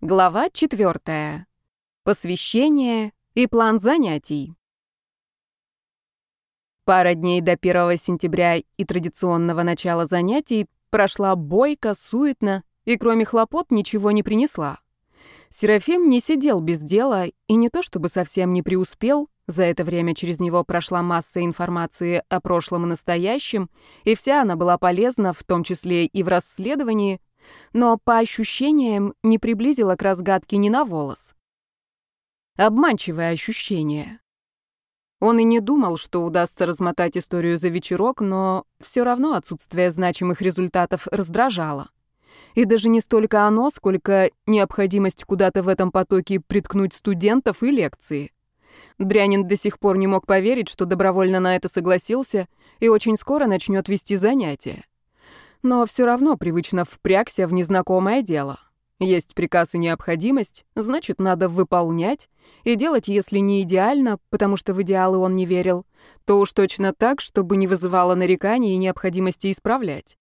Глава 4. Посвящение и план занятий. Пара дней до 1 сентября и традиционного начала занятий прошла бойко, суетно и кроме хлопот ничего не принесла. Серафим не сидел без дела и не то чтобы совсем не преуспел, за это время через него прошла масса информации о прошлом и настоящем, и вся она была полезна, в том числе и в расследовании, но по ощущениям не приблизила к разгадке ни на волос. Обманчивое ощущение. Он и не думал, что удастся размотать историю за вечерок, но все равно отсутствие значимых результатов раздражало. И даже не столько оно, сколько необходимость куда-то в этом потоке приткнуть студентов и лекции. Дрянин до сих пор не мог поверить, что добровольно на это согласился и очень скоро начнет вести занятия. Но все равно привычно впрягся в незнакомое дело. Есть приказ и необходимость, значит, надо выполнять и делать, если не идеально, потому что в идеалы он не верил, то уж точно так, чтобы не вызывало нареканий и необходимости исправлять.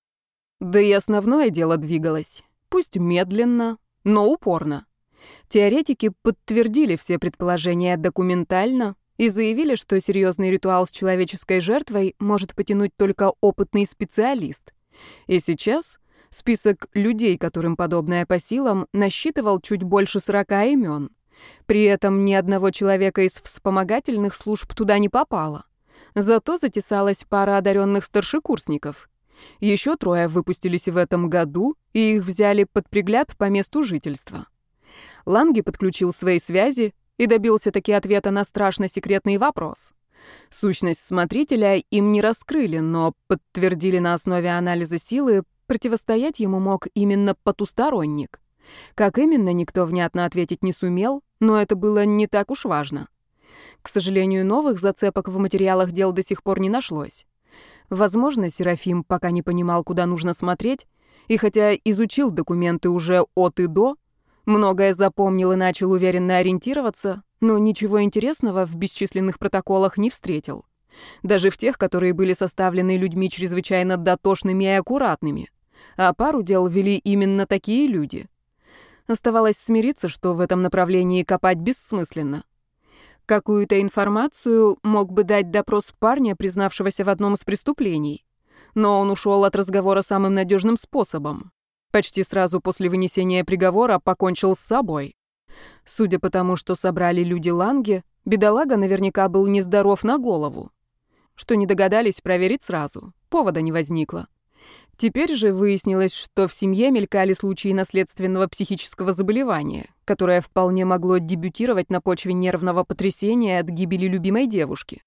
Да и основное дело двигалось, пусть медленно, но упорно. Теоретики подтвердили все предположения документально и заявили, что серьезный ритуал с человеческой жертвой может потянуть только опытный специалист. И сейчас список людей, которым подобное по силам, насчитывал чуть больше 40 имен. При этом ни одного человека из вспомогательных служб туда не попало. Зато затесалась пара одаренных старшекурсников. Еще 3 выпустились в этом году, и их взяли под пригляд по месту жительства. Ланги подключил свои связи и добился таки ответа на страшно секретный вопрос. Сущность смотрителя им не раскрыли, но подтвердили на основе анализа силы, противостоять ему мог именно потусторонник. Как именно, никто внятно ответить не сумел, но это было не так уж важно. К сожалению, новых зацепок в материалах дел до сих пор не нашлось. Возможно, Серафим пока не понимал, куда нужно смотреть, и хотя изучил документы уже от и до, многое запомнил и начал уверенно ориентироваться, но ничего интересного в бесчисленных протоколах не встретил. Даже в тех, которые были составлены людьми чрезвычайно дотошными и аккуратными. А пару дел вели именно такие люди. Оставалось смириться, что в этом направлении копать бессмысленно. Какую-то информацию мог бы дать допрос парня, признавшегося в одном из преступлений. Но он ушел от разговора самым надежным способом. Почти сразу после вынесения приговора покончил с собой. Судя по тому, что собрали люди Ланге, бедолага наверняка был нездоров на голову. Что не догадались проверить сразу, повода не возникло. Теперь же выяснилось, что в семье мелькали случаи наследственного психического заболевания, которое вполне могло дебютировать на почве нервного потрясения от гибели любимой девушки.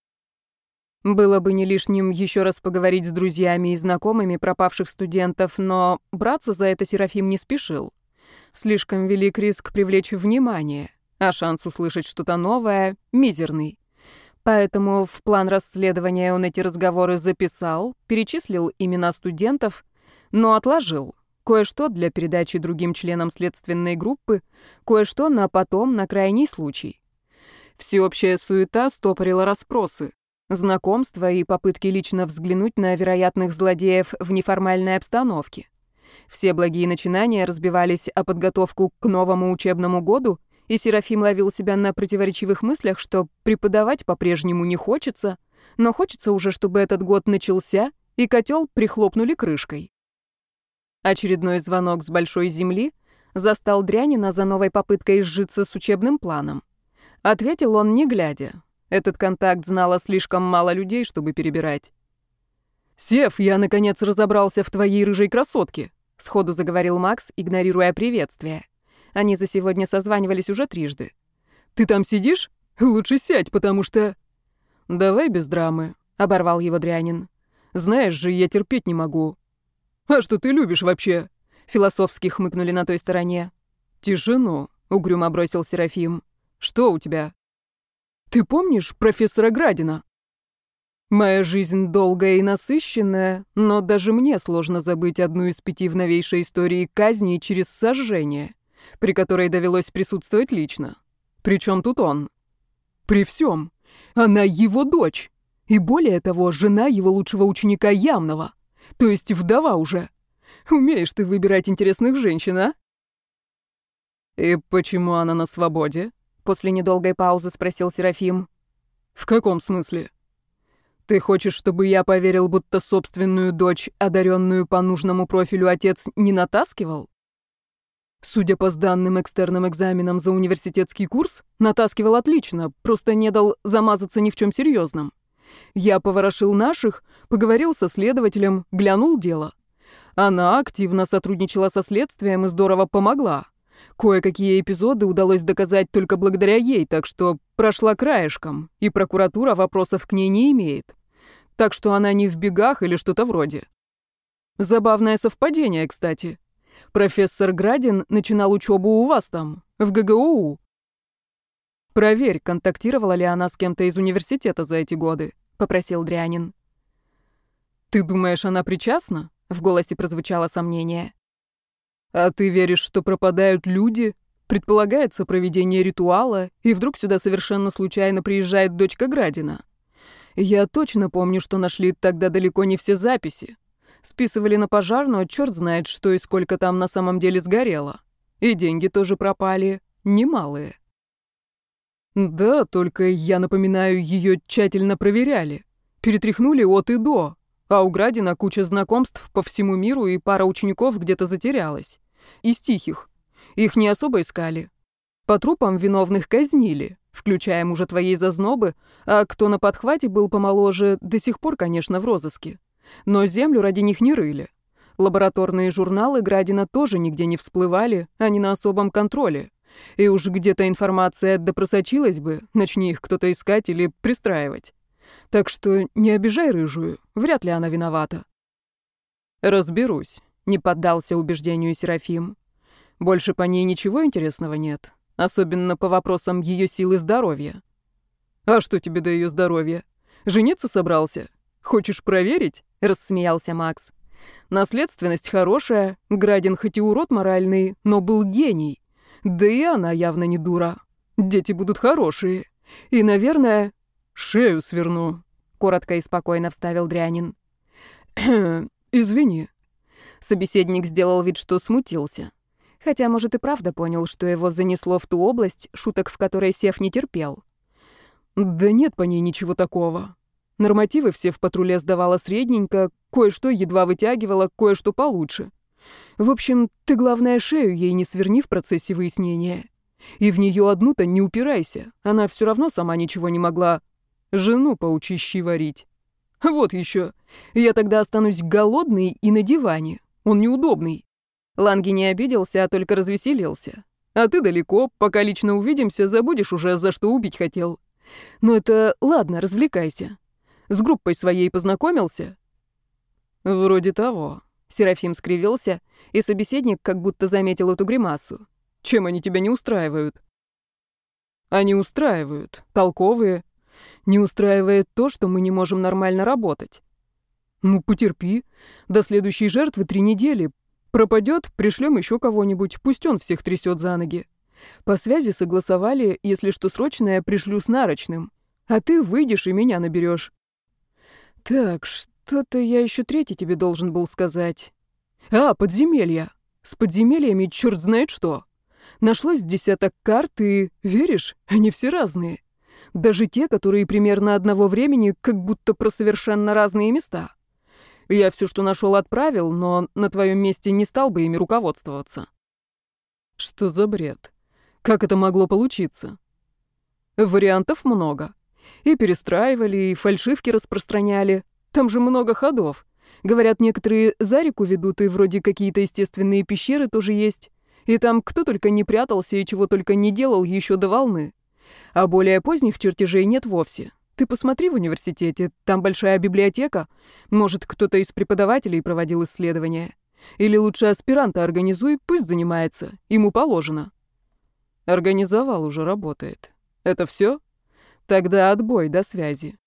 Было бы не лишним еще раз поговорить с друзьями и знакомыми пропавших студентов, но браться за это Серафим не спешил. Слишком велик риск привлечь внимание, а шанс услышать что-то новое мизерный. Поэтому в план расследования он эти разговоры записал, перечислил имена студентов, но отложил. Кое-что для передачи другим членам следственной группы, кое-что на потом, на крайний случай. Всеобщая суета стопорила расспросы, знакомства и попытки лично взглянуть на вероятных злодеев в неформальной обстановке. Все благие начинания разбивались о подготовку к новому учебному году, и Серафим ловил себя на противоречивых мыслях, что преподавать по-прежнему не хочется, но хочется уже, чтобы этот год начался, и котел прихлопнули крышкой. Очередной звонок с большой земли застал Дрянина за новой попыткой сжиться с учебным планом. Ответил он, не глядя. Этот контакт знало слишком мало людей, чтобы перебирать. «Сев, я, наконец, разобрался в твоей рыжей красотке», — сходу заговорил Макс, игнорируя приветствие. Они за сегодня созванивались уже 3. «Ты там сидишь? Лучше сядь, потому что...» «Давай без драмы», — оборвал его Дрянин. «Знаешь же, я терпеть не могу». «А что ты любишь вообще?» — философски хмыкнули на той стороне. «Тишину», — угрюмо бросил Серафим. «Что у тебя?» «Ты помнишь профессора Градина?» «Моя жизнь долгая и насыщенная, но даже мне сложно забыть одну из 5 в новейшей истории казней через сожжение, при которой довелось присутствовать лично. Причем тут он?» «При всем. Она его дочь. И более того, жена его лучшего ученика Явного. То есть вдова уже. Умеешь ты выбирать интересных женщин, а?» «И почему она на свободе?» После недолгой паузы спросил Серафим. «В каком смысле? Ты хочешь, чтобы я поверил, будто собственную дочь, одаренную по нужному профилю, отец не натаскивал? Судя по сданным экстерным экзаменам за университетский курс, натаскивал отлично, просто не дал замазаться ни в чем серьезном. Я поворошил наших, поговорил со следователем, глянул дело. Она активно сотрудничала со следствием и здорово помогла. Кое-какие эпизоды удалось доказать только благодаря ей, так что прошла краешком, и прокуратура вопросов к ней не имеет. Так что она не в бегах или что-то вроде. Забавное совпадение, кстати. Профессор Градин начинал учебу у вас там, в ГГУ. Проверь, контактировала ли она с кем-то из университета за эти годы, попросил Дрянин. Ты думаешь, она причастна? В голосе прозвучало сомнение. А ты веришь, что пропадают люди? Предполагается проведение ритуала, и вдруг сюда совершенно случайно приезжает дочка Градина. Я точно помню, что нашли тогда далеко не все записи. Списывали на пожар, но черт знает, что и сколько там на самом деле сгорело. И деньги тоже пропали, немалые. Да, только я напоминаю, ее тщательно проверяли. Перетряхнули от и до. А у Градина куча знакомств по всему миру, и пара учеников где-то затерялась. Из тихих. Их не особо искали. По трупам виновных казнили, включая мужа твоей зазнобы, а кто на подхвате был помоложе, до сих пор, конечно, в розыске. Но землю ради них не рыли. Лабораторные журналы Градина тоже нигде не всплывали, они на особом контроле. И уж где-то информация да просочилась бы, начни их кто-то искать или пристраивать. Так что не обижай рыжую, вряд ли она виновата. Разберусь, не поддался убеждению Серафим. Больше по ней ничего интересного нет, особенно по вопросам ее силы здоровья. А что тебе до ее здоровья? Жениться собрался? Хочешь проверить? Рассмеялся Макс. Наследственность хорошая, Градин хоть и урод моральный, но был гений. Да и она явно не дура. Дети будут хорошие. И, наверное, шею сверну, коротко и спокойно вставил Дрянин. Извини. Собеседник сделал вид, что смутился. Хотя, может, и правда понял, что его занесло в ту область, шуток в которой Сев не терпел. Да нет по ней ничего такого. Нормативы все в патруле сдавала средненько, кое-что едва вытягивала, кое-что получше. В общем, ты, главное, шею ей не сверни в процессе выяснения. И в нее одну-то не упирайся, она все равно сама ничего не могла. Жену поучи щи варить. Вот еще. Я тогда останусь голодный и на диване. Он неудобный. Ланги не обиделся, а только развеселился. А ты далеко, пока лично увидимся, забудешь уже, за что убить хотел. Но это ладно, развлекайся. С группой своей познакомился? Вроде того. Серафим скривился, и собеседник как будто заметил эту гримасу. Чем они тебя не устраивают? Они устраивают, толковые. Не устраивает то, что мы не можем нормально работать. Ну, потерпи. До следующей жертвы 3 недели. Пропадет, пришлем еще кого-нибудь, пусть он всех трясет за ноги. По связи согласовали, если что срочное, пришлю с нарочным. А ты выйдешь и меня наберешь. Так, что-то я еще третий тебе должен был сказать. А, подземелья. С подземельями черт знает что. Нашлось десяток карт, и, веришь, они все разные. Даже те, которые примерно одного времени, как будто про совершенно разные места. Я все, что нашел, отправил, но на твоем месте не стал бы ими руководствоваться. Что за бред? Как это могло получиться? Вариантов много. И перестраивали, и фальшивки распространяли. Там же много ходов. Говорят, некоторые за реку ведут, и вроде какие-то естественные пещеры тоже есть. И там кто только не прятался и чего только не делал еще до волны. А более поздних чертежей нет вовсе. Ты посмотри в университете, там большая библиотека. Может, кто-то из преподавателей проводил исследования. Или лучше аспиранта организуй, пусть занимается. Ему положено. Организовал, уже работает. Это все? Тогда отбой, до связи.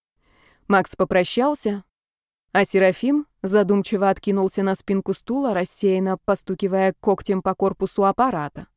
Макс попрощался, а Серафим задумчиво откинулся на спинку стула, рассеянно постукивая когтем по корпусу аппарата.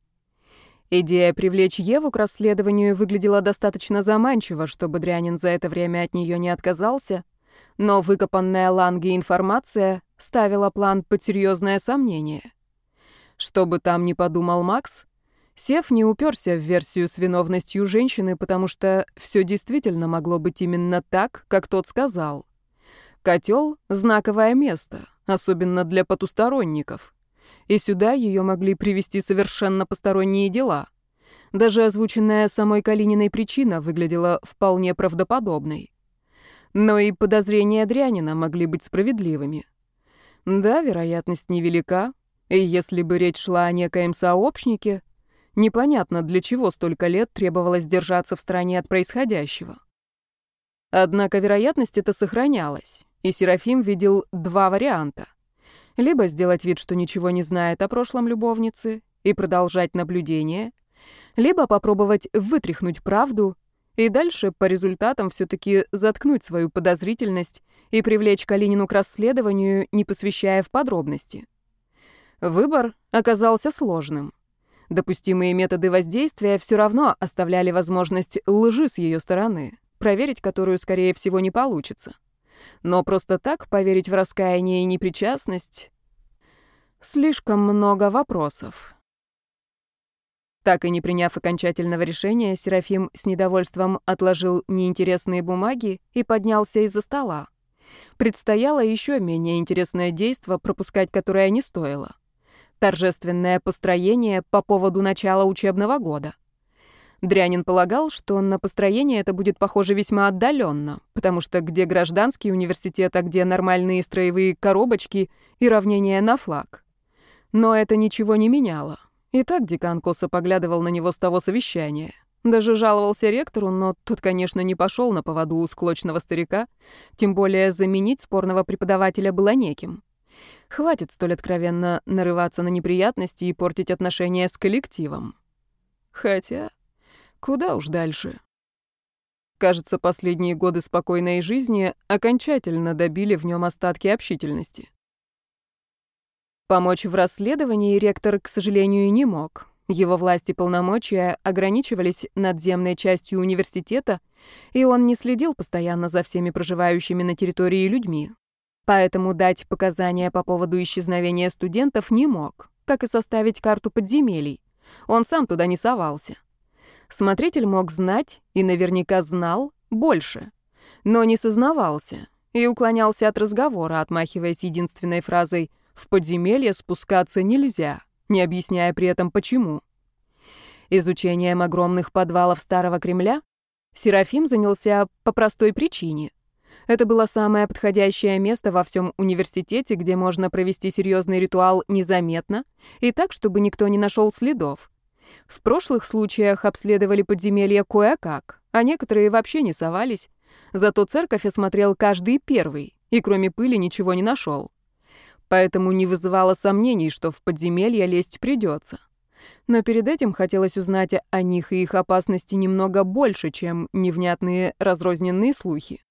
Идея привлечь Еву к расследованию выглядела достаточно заманчиво, чтобы Дрянин за это время от нее не отказался, но выкопанная Ланги информация ставила план под серьезное сомнение. Что бы там ни подумал Макс, Сев не уперся в версию с виновностью женщины, потому что все действительно могло быть именно так, как тот сказал. Котел — знаковое место, особенно для потусторонников. И сюда ее могли привести совершенно посторонние дела. Даже озвученная самой Калининой причина выглядела вполне правдоподобной. Но и подозрения Дрянина могли быть справедливыми. Да, вероятность невелика, и если бы речь шла о некоем сообщнике, непонятно, для чего столько лет требовалось держаться в стороне от происходящего. Однако вероятность эта сохранялась, и Серафим видел два варианта. Либо сделать вид, что ничего не знает о прошлом любовнице, и продолжать наблюдение, либо попробовать вытряхнуть правду и дальше по результатам все-таки заткнуть свою подозрительность и привлечь Калинину к расследованию, не посвящая в подробности. Выбор оказался сложным. Допустимые методы воздействия все равно оставляли возможность лжи с ее стороны, проверить которую, скорее всего, не получится. Но просто так поверить в раскаяние и непричастность — слишком много вопросов. Так и не приняв окончательного решения, Серафим с недовольством отложил неинтересные бумаги и поднялся из-за стола. Предстояло еще менее интересное действо, пропускать которое не стоило. Торжественное построение по поводу начала учебного года. Дрянин полагал, что на построение это будет похоже весьма отдаленно, потому что где гражданский университет, а где нормальные строевые коробочки и равнения на флаг. Но это ничего не меняло. И так декан косо поглядывал на него с того совещания. Даже жаловался ректору, но тот, конечно, не пошел на поводу у склочного старика, тем более заменить спорного преподавателя было неким. Хватит столь откровенно нарываться на неприятности и портить отношения с коллективом. Хотя, куда уж дальше. Кажется, последние годы спокойной жизни окончательно добили в нем остатки общительности. Помочь в расследовании ректор, к сожалению, не мог. Его власти и полномочия ограничивались надземной частью университета, и он не следил постоянно за всеми проживающими на территории людьми. Поэтому дать показания по поводу исчезновения студентов не мог, как и составить карту подземелий. Он сам туда не совался. Смотритель мог знать, и наверняка знал, больше, но не сознавался и уклонялся от разговора, отмахиваясь единственной фразой «в подземелье спускаться нельзя», не объясняя при этом почему. Изучением огромных подвалов Старого Кремля Серафим занялся по простой причине. Это было самое подходящее место во всем университете, где можно провести серьезный ритуал незаметно и так, чтобы никто не нашел следов. В прошлых случаях обследовали подземелья кое-как, а некоторые вообще не совались. Зато церковь осмотрел каждый первый, и кроме пыли ничего не нашел. Поэтому не вызывало сомнений, что в подземелье лезть придется. Но перед этим хотелось узнать о них и их опасности немного больше, чем невнятные разрозненные слухи.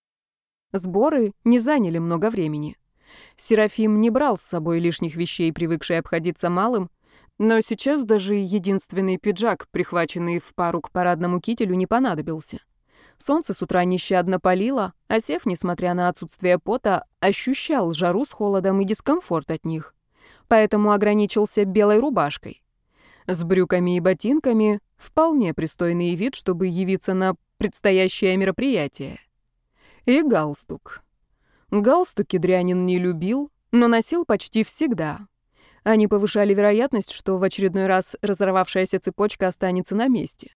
Сборы не заняли много времени. Серафим не брал с собой лишних вещей, привыкший обходиться малым, но сейчас даже единственный пиджак, прихваченный в пару к парадному кителю, не понадобился. Солнце с утра нещадно палило, а Сев, несмотря на отсутствие пота, ощущал жару с холодом и дискомфорт от них. Поэтому ограничился белой рубашкой. С брюками и ботинками вполне пристойный вид, чтобы явиться на предстоящее мероприятие. И галстук. Галстуки Дрянин не любил, но носил почти всегда. Они повышали вероятность, что в очередной раз разорвавшаяся цепочка останется на месте.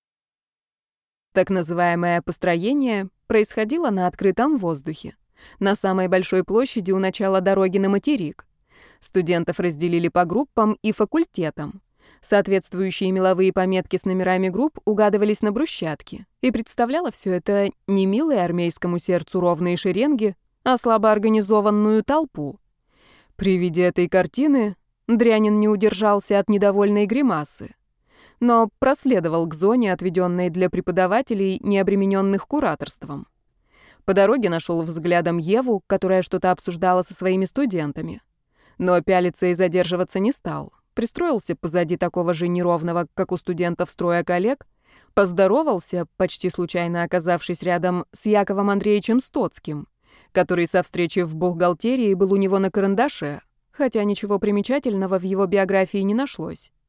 Так называемое построение происходило на открытом воздухе, на самой большой площади у начала дороги на материк. Студентов разделили по группам и факультетам. Соответствующие меловые пометки с номерами групп угадывались на брусчатке, и представляло все это не милые армейскому сердцу ровные шеренги, а слабо организованную толпу. При виде этой картины Дрянин не удержался от недовольной гримасы, но проследовал к зоне, отведенной для преподавателей, не обремененных кураторством. По дороге нашел взглядом Еву, которая что-то обсуждала со своими студентами. Но пялиться и задерживаться не стал. Пристроился позади такого же неровного, как у студентов, строя коллег, поздоровался, почти случайно оказавшись рядом с Яковом Андреевичем Стоцким, который со встречи в бухгалтерии был у него на карандаше, хотя ничего примечательного в его биографии не нашлось.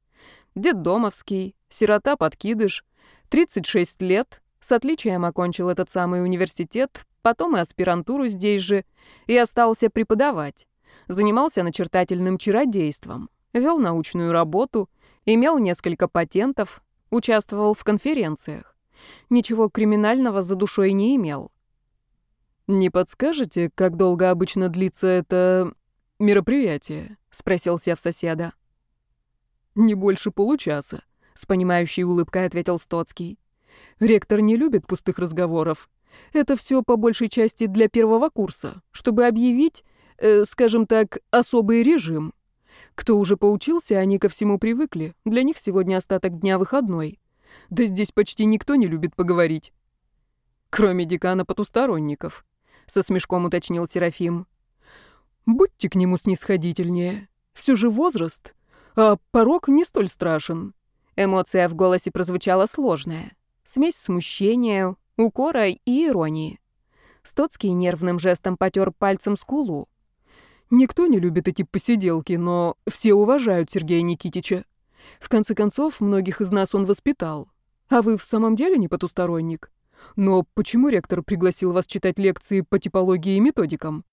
детдомовский, сирота-подкидыш, 36 лет, с отличием окончил этот самый университет, потом и аспирантуру здесь же, и остался преподавать. Занимался начертательным чародейством, вел научную работу, имел несколько патентов, участвовал в конференциях. Ничего криминального за душой не имел. «Не подскажете, как долго обычно длится это мероприятие?» — спросил Сев соседа. «Не больше получаса», — с понимающей улыбкой ответил Стоцкий. «Ректор не любит пустых разговоров. Это все по большей части для первого курса, чтобы объявить, скажем так, особый режим. Кто уже поучился, они ко всему привыкли. Для них сегодня остаток дня выходной. Да здесь почти никто не любит поговорить. Кроме декана потусторонников», — со смешком уточнил Серафим. «Будьте к нему снисходительнее. Все же возраст, а порог не столь страшен». Эмоция в голосе прозвучала сложная. Смесь смущения, укора и иронии. Стоцкий нервным жестом потер пальцем скулу. «Никто не любит эти посиделки, но все уважают Сергея Никитича. В конце концов, многих из нас он воспитал. А вы в самом деле не потусторонник? Но почему ректор пригласил вас читать лекции по типологии и методикам?»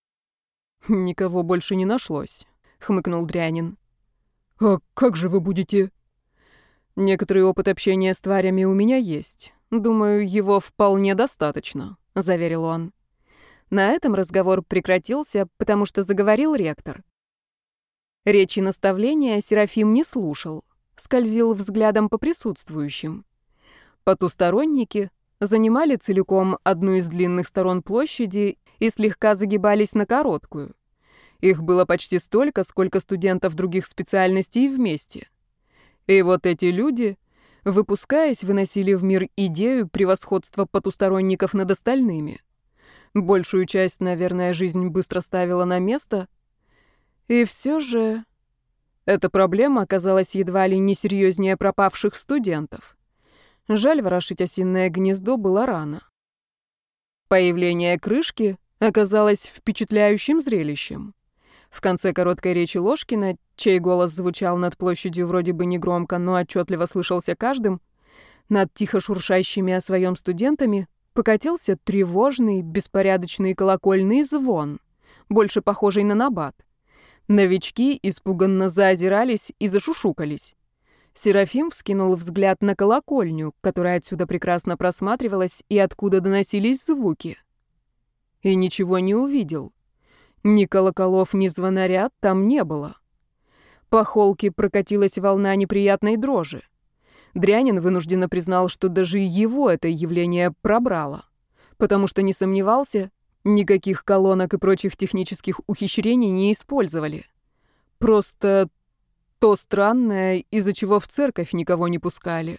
«Никого больше не нашлось», — хмыкнул Дрянин. «А как же вы будете...» «Некоторый опыт общения с тварями у меня есть. Думаю, его вполне достаточно», — заверил он. На этом разговор прекратился, потому что заговорил ректор. Речи наставления Серафим не слушал, скользил взглядом по присутствующим. Потусторонники занимали целиком одну из длинных сторон площади и слегка загибались на короткую. Их было почти столько, сколько студентов других специальностей вместе. И вот эти люди, выпускаясь, выносили в мир идею превосходства потусторонников над остальными. Большую часть, наверное, жизнь быстро ставила на место. И все же эта проблема оказалась едва ли не серьезнее пропавших студентов. Жаль, ворошить осиное гнездо было рано. Появление крышки оказалось впечатляющим зрелищем. В конце короткой речи Ложкина, чей голос звучал над площадью вроде бы негромко, но отчетливо слышался каждым, над тихо шуршащими о своем студентами покатился тревожный, беспорядочный колокольный звон, больше похожий на набат. Новички испуганно заозирались и зашушукались. Серафим вскинул взгляд на колокольню, которая отсюда прекрасно просматривалась и откуда доносились звуки. И ничего не увидел. Ни колоколов, ни звонаря там не было. По холке прокатилась волна неприятной дрожи. Дрянин вынужденно признал, что даже его это явление пробрало, потому что не сомневался, никаких колонок и прочих технических ухищрений не использовали. Просто то странное, из-за чего в церковь никого не пускали.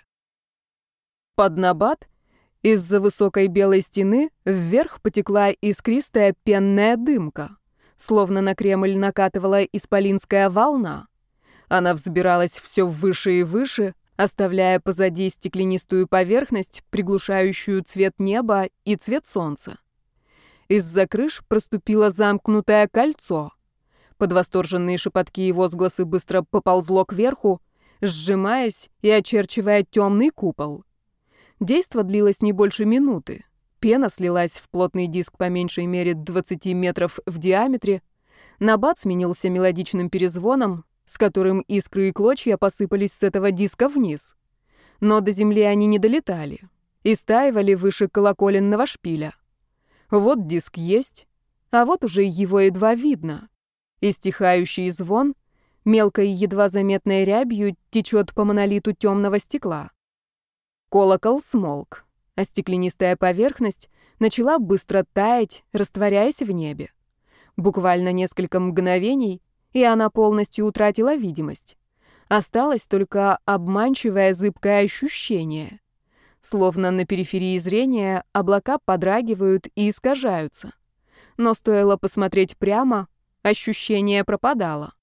Под набат из-за высокой белой стены вверх потекла искристая пенная дымка, словно на Кремль накатывала исполинская волна. Она взбиралась все выше и выше, оставляя позади стеклянистую поверхность, приглушающую цвет неба и цвет солнца. Из-за крыш проступило замкнутое кольцо. Под восторженные шепотки и возгласы быстро поползло кверху, сжимаясь и очерчивая темный купол. Действо длилось не больше минуты. Пена слилась в плотный диск по меньшей мере 20 метров в диаметре. Набат сменился мелодичным перезвоном, с которым искры и клочья посыпались с этого диска вниз. Но до земли они не долетали и стаивали выше колоколенного шпиля. Вот диск есть, а вот уже его едва видно. И стихающий звон мелкой едва заметной рябью течет по монолиту темного стекла. Колокол смолк, а стеклянистая поверхность начала быстро таять, растворяясь в небе. Буквально несколько мгновений, и она полностью утратила видимость. Осталось только обманчивое зыбкое ощущение. Словно на периферии зрения облака подрагивают и искажаются. Но стоило посмотреть прямо, ощущение пропадало.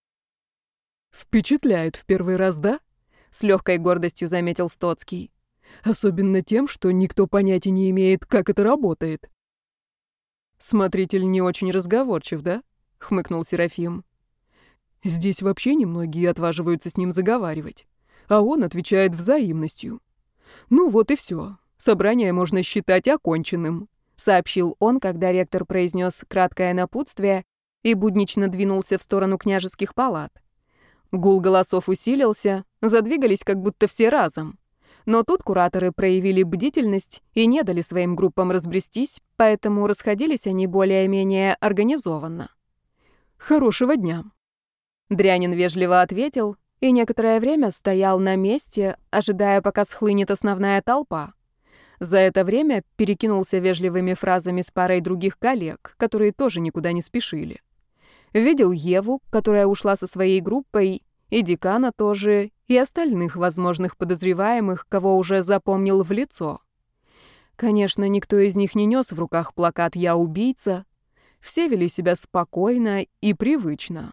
«Впечатляет в первый раз, да?» — с легкой гордостью заметил Стоцкий. «Особенно тем, что никто понятия не имеет, как это работает». «Смотритель не очень разговорчив, да?» — хмыкнул Серафим. «Здесь вообще немногие отваживаются с ним заговаривать. а он отвечает взаимностью. Ну вот и все. Собрание можно считать оконченным, сообщил он, когда ректор произнес краткое напутствие и буднично двинулся в сторону княжеских палат. Гул голосов усилился, задвигались как будто все разом. Но тут кураторы проявили бдительность и не дали своим группам разбрестись, поэтому расходились они более-менее организованно. «Хорошего дня!» Дрянин вежливо ответил и некоторое время стоял на месте, ожидая, пока схлынет основная толпа. За это время перекинулся вежливыми фразами с парой других коллег, которые тоже никуда не спешили. Видел Еву, которая ушла со своей группой, и декана тоже, и остальных возможных подозреваемых, кого уже запомнил в лицо. Конечно, никто из них не нес в руках плакат «Я убийца». Все вели себя спокойно и привычно.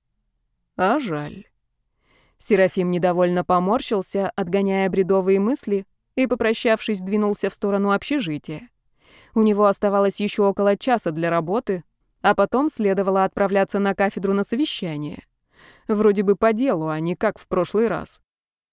А жаль. Серафим недовольно поморщился, отгоняя бредовые мысли, и, попрощавшись, двинулся в сторону общежития. У него оставалось еще около часа для работы, а потом следовало отправляться на кафедру на совещание. Вроде бы по делу, а не как в прошлый раз.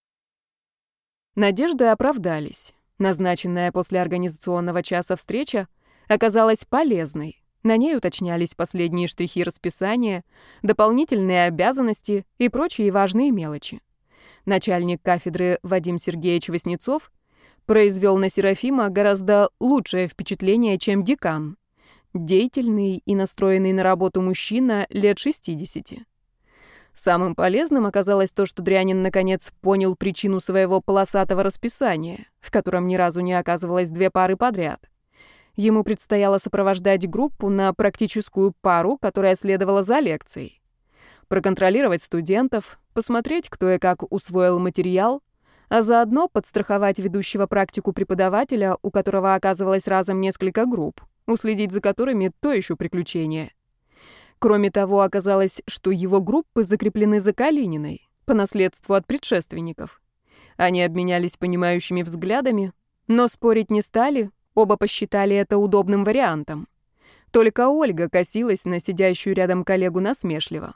Надежды оправдались. Назначенная после организационного часа встреча оказалась полезной. На ней уточнялись последние штрихи расписания, дополнительные обязанности и прочие важные мелочи. Начальник кафедры Вадим Сергеевич Васнецов произвел на Серафима гораздо лучшее впечатление, чем декан. Деятельный и настроенный на работу мужчина лет 60. Самым полезным оказалось то, что Дрянин наконец понял причину своего полосатого расписания, в котором ни разу не оказывалось 2 пары подряд. Ему предстояло сопровождать группу на практическую пару, которая следовала за лекцией. Проконтролировать студентов, посмотреть, кто и как усвоил материал, а заодно подстраховать ведущего практику преподавателя, у которого оказывалось разом несколько групп, уследить за которыми то еще приключение. Кроме того, оказалось, что его группы закреплены за Калининой, по наследству от предшественников. Они обменялись понимающими взглядами, но спорить не стали, оба посчитали это удобным вариантом. Только Ольга косилась на сидящую рядом коллегу насмешливо.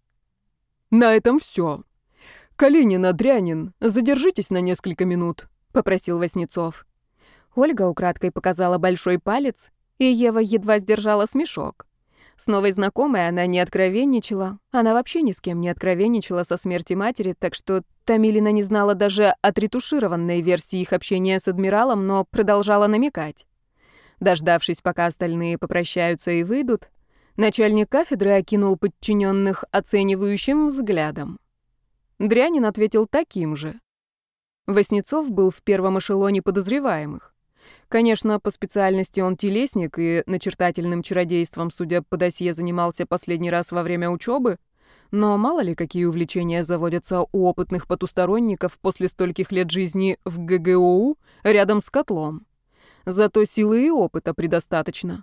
«На этом все. Калинина, Дрянин, задержитесь на несколько минут», — попросил Васнецов. Ольга украдкой показала большой палец, и Ева едва сдержала смешок. С новой знакомой она не откровенничала. Она вообще ни с кем не откровенничала со смерти матери, так что Томилина не знала даже отретушированной версии их общения с адмиралом, но продолжала намекать. Дождавшись, пока остальные попрощаются и выйдут, начальник кафедры окинул подчиненных оценивающим взглядом. Дрянин ответил таким же. Васнецов был в первом эшелоне подозреваемых. Конечно, по специальности он телесник и начертательным чародейством, судя по досье, занимался последний раз во время учебы, но мало ли какие увлечения заводятся у опытных потусторонников после стольких лет жизни в ГГОУ рядом с котлом. Зато силы и опыта предостаточно.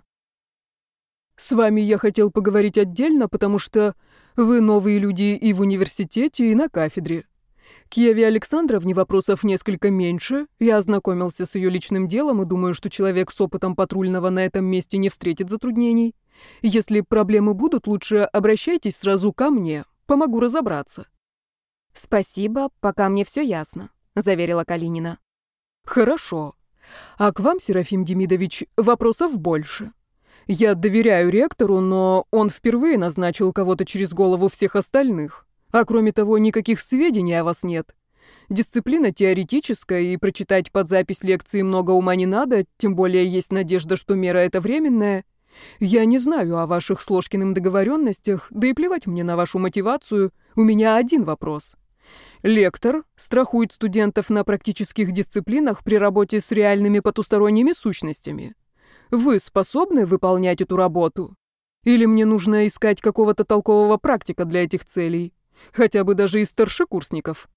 «С вами я хотел поговорить отдельно, потому что вы новые люди и в университете, и на кафедре. К Еве Александровне вопросов несколько меньше. Я ознакомился с ее личным делом и думаю, что человек с опытом патрульного на этом месте не встретит затруднений. Если проблемы будут, лучше обращайтесь сразу ко мне. Помогу разобраться». «Спасибо, пока мне все ясно», — заверила Калинина. «Хорошо. А к вам, Серафим Демидович, вопросов больше. Я доверяю ректору, но он впервые назначил кого-то через голову всех остальных. А кроме того, никаких сведений о вас нет. Дисциплина теоретическая, и прочитать под запись лекции много ума не надо, тем более есть надежда, что мера эта временная. Я не знаю о ваших с Ложкиным договоренностях, да и плевать мне на вашу мотивацию. У меня один вопрос. Лектор страхует студентов на практических дисциплинах при работе с реальными потусторонними сущностями. Вы способны выполнять эту работу? Или мне нужно искать какого-то толкового практика для этих целей? Хотя бы даже из старшекурсников.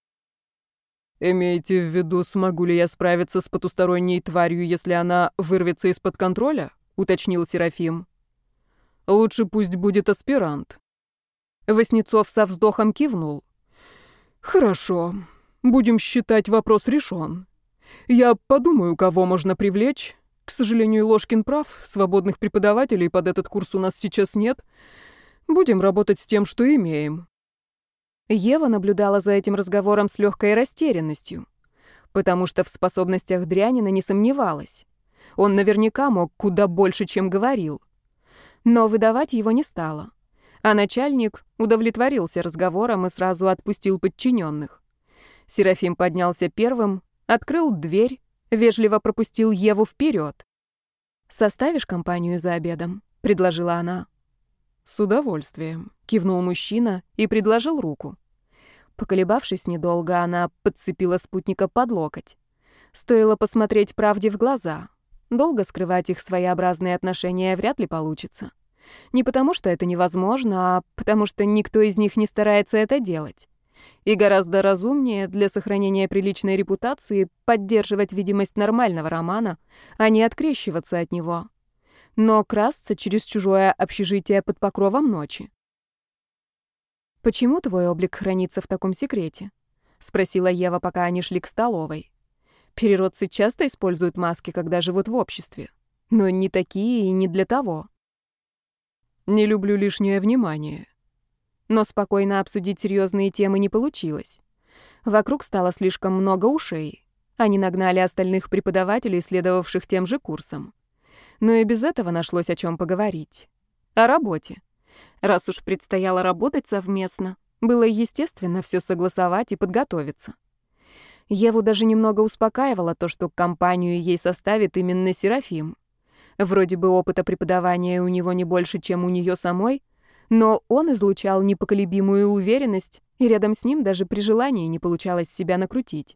Имеете в виду, смогу ли я справиться с потусторонней тварью, если она вырвется из-под контроля? Уточнил Серафим. Лучше пусть будет аспирант. Васнецов со вздохом кивнул. Хорошо. Будем считать, вопрос решен. Я подумаю, кого можно привлечь. К сожалению, Ложкин прав. Свободных преподавателей под этот курс у нас сейчас нет. Будем работать с тем, что имеем. Ева наблюдала за этим разговором с легкой растерянностью, потому что в способностях Дрянина не сомневалась. Он наверняка мог куда больше, чем говорил. Но выдавать его не стала. А начальник удовлетворился разговором и сразу отпустил подчиненных. Серафим поднялся первым, открыл дверь, вежливо пропустил Еву вперед. «Составишь компанию за обедом?» — предложила она. «С удовольствием», — кивнул мужчина и предложил руку. Поколебавшись недолго, она подцепила спутника под локоть. Стоило посмотреть правде в глаза. Долго скрывать их своеобразные отношения вряд ли получится. Не потому, что это невозможно, а потому, что никто из них не старается это делать. И гораздо разумнее для сохранения приличной репутации поддерживать видимость нормального романа, а не открещиваться от него. Но красться через чужое общежитие под покровом ночи. «Почему твой облик хранится в таком секрете?» — спросила Ева, пока они шли к столовой. Переродцы часто используют маски, когда живут в обществе. Но не такие и не для того. «Не люблю лишнее внимание». Но спокойно обсудить серьезные темы не получилось. Вокруг стало слишком много ушей. Они нагнали остальных преподавателей, следовавших тем же курсом. Но и без этого нашлось о чем поговорить. О работе. Раз уж предстояло работать совместно, было естественно все согласовать и подготовиться. Еву даже немного успокаивало то, что компанию ей составит именно Серафим. Вроде бы опыта преподавания у него не больше, чем у нее самой, но он излучал непоколебимую уверенность, и рядом с ним даже при желании не получалось себя накрутить.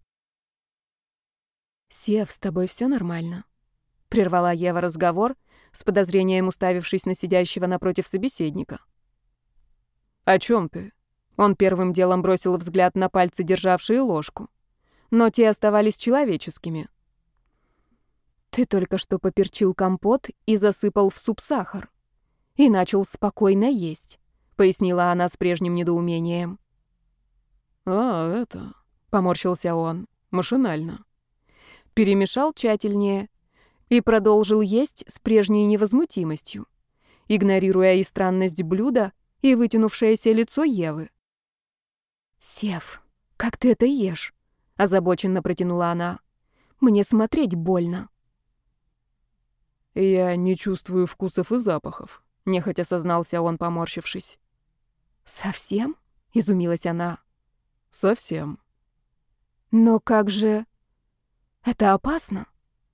«Сев, с тобой все нормально?» — прервала Ева разговор, с подозрением уставившись на сидящего напротив собеседника. «О чем ты?» Он первым делом бросил взгляд на пальцы, державшие ложку. Но те оставались человеческими. «Ты только что поперчил компот и засыпал в суп сахар. И начал спокойно есть», — пояснила она с прежним недоумением. Это...» — поморщился он, машинально. Перемешал тщательнее и продолжил есть с прежней невозмутимостью, игнорируя и странность блюда, и вытянувшееся лицо Евы. «Сев, как ты это ешь?» — озабоченно протянула она. «Мне смотреть больно». «Я не чувствую вкусов и запахов», — нехотя сознался он, поморщившись. «Совсем?» — изумилась она. «Совсем». «Но как же... это опасно?»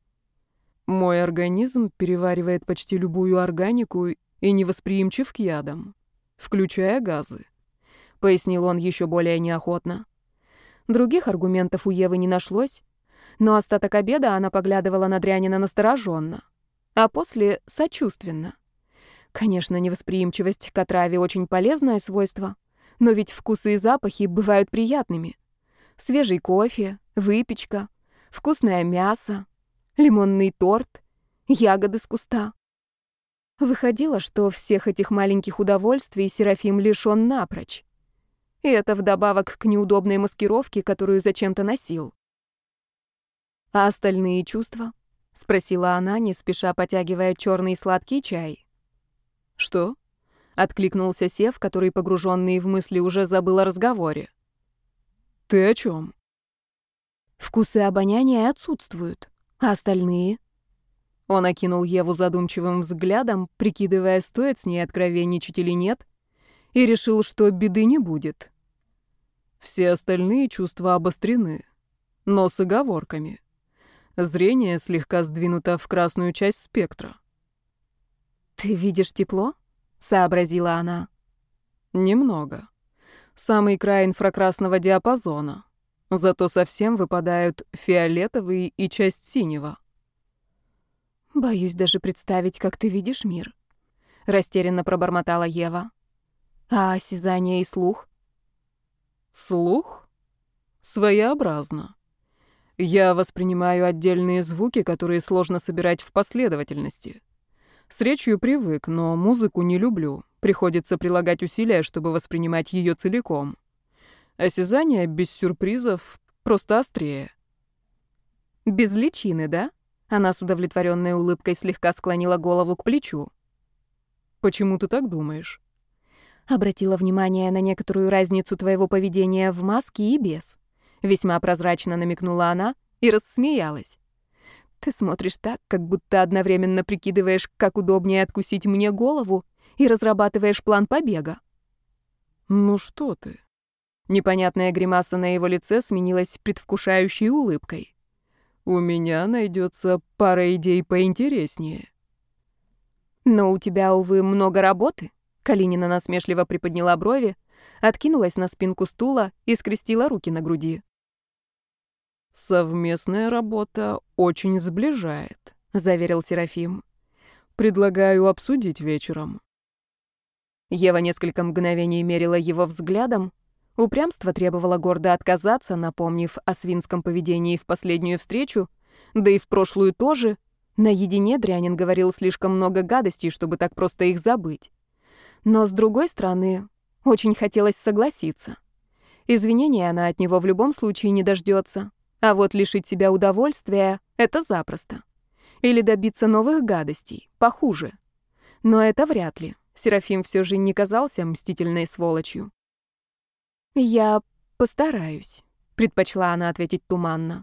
«Мой организм переваривает почти любую органику и невосприимчив к ядам, включая газы», — пояснил он еще более неохотно. Других аргументов у Евы не нашлось, но остаток обеда она поглядывала на Дрянина настороженно, а после — сочувственно. Конечно, невосприимчивость к отраве — очень полезное свойство, но ведь вкусы и запахи бывают приятными. Свежий кофе, выпечка, вкусное мясо, лимонный торт, ягоды с куста. Выходило, что всех этих маленьких удовольствий Серафим лишён напрочь. И это вдобавок к неудобной маскировке, которую зачем-то носил. «А остальные чувства?» — спросила она, не спеша потягивая черный сладкий чай. «Что?» — откликнулся Сев, который, погруженный в мысли, уже забыл о разговоре. «Ты о чем? «Вкусы обоняния отсутствуют, а остальные?» Он окинул Еву задумчивым взглядом, прикидывая, стоит с ней откровенничать или нет, и решил, что беды не будет. «Все остальные чувства обострены, но с оговорками. Зрение слегка сдвинуто в красную часть спектра». «Ты видишь тепло?» — сообразила она. «Немного. Самый край инфракрасного диапазона. Зато совсем выпадают фиолетовый и часть синего». «Боюсь даже представить, как ты видишь мир», — растерянно пробормотала Ева. «А осязание и слух?» «Слух? Своеобразно. Я воспринимаю отдельные звуки, которые сложно собирать в последовательности. С речью привык, но музыку не люблю. Приходится прилагать усилия, чтобы воспринимать ее целиком. Осязание без сюрпризов просто острее». «Без личины, да?» Она с удовлетворенной улыбкой слегка склонила голову к плечу. «Почему ты так думаешь?» Обратила внимание на некоторую разницу твоего поведения в маске и без. Весьма прозрачно намекнула она и рассмеялась. Ты смотришь так, как будто одновременно прикидываешь, как удобнее откусить мне голову, и разрабатываешь план побега. Ну что ты? Непонятная гримаса на его лице сменилась предвкушающей улыбкой. У меня найдется пара идей поинтереснее. Но у тебя, увы, много работы. Калинина насмешливо приподняла брови, откинулась на спинку стула и скрестила руки на груди. «Совместная работа очень сближает», — заверил Серафим. «Предлагаю обсудить вечером». Ева несколько мгновений мерила его взглядом. Упрямство требовало гордо отказаться, напомнив о свинском поведении в последнюю встречу, да и в прошлую тоже. Наедине Дрянин говорил слишком много гадостей, чтобы так просто их забыть. Но, с другой стороны, очень хотелось согласиться. Извинения она от него в любом случае не дождется. А вот лишить себя удовольствия — это запросто. Или добиться новых гадостей, похуже. Но это вряд ли. Серафим все же не казался мстительной сволочью. «Я постараюсь», — предпочла она ответить туманно.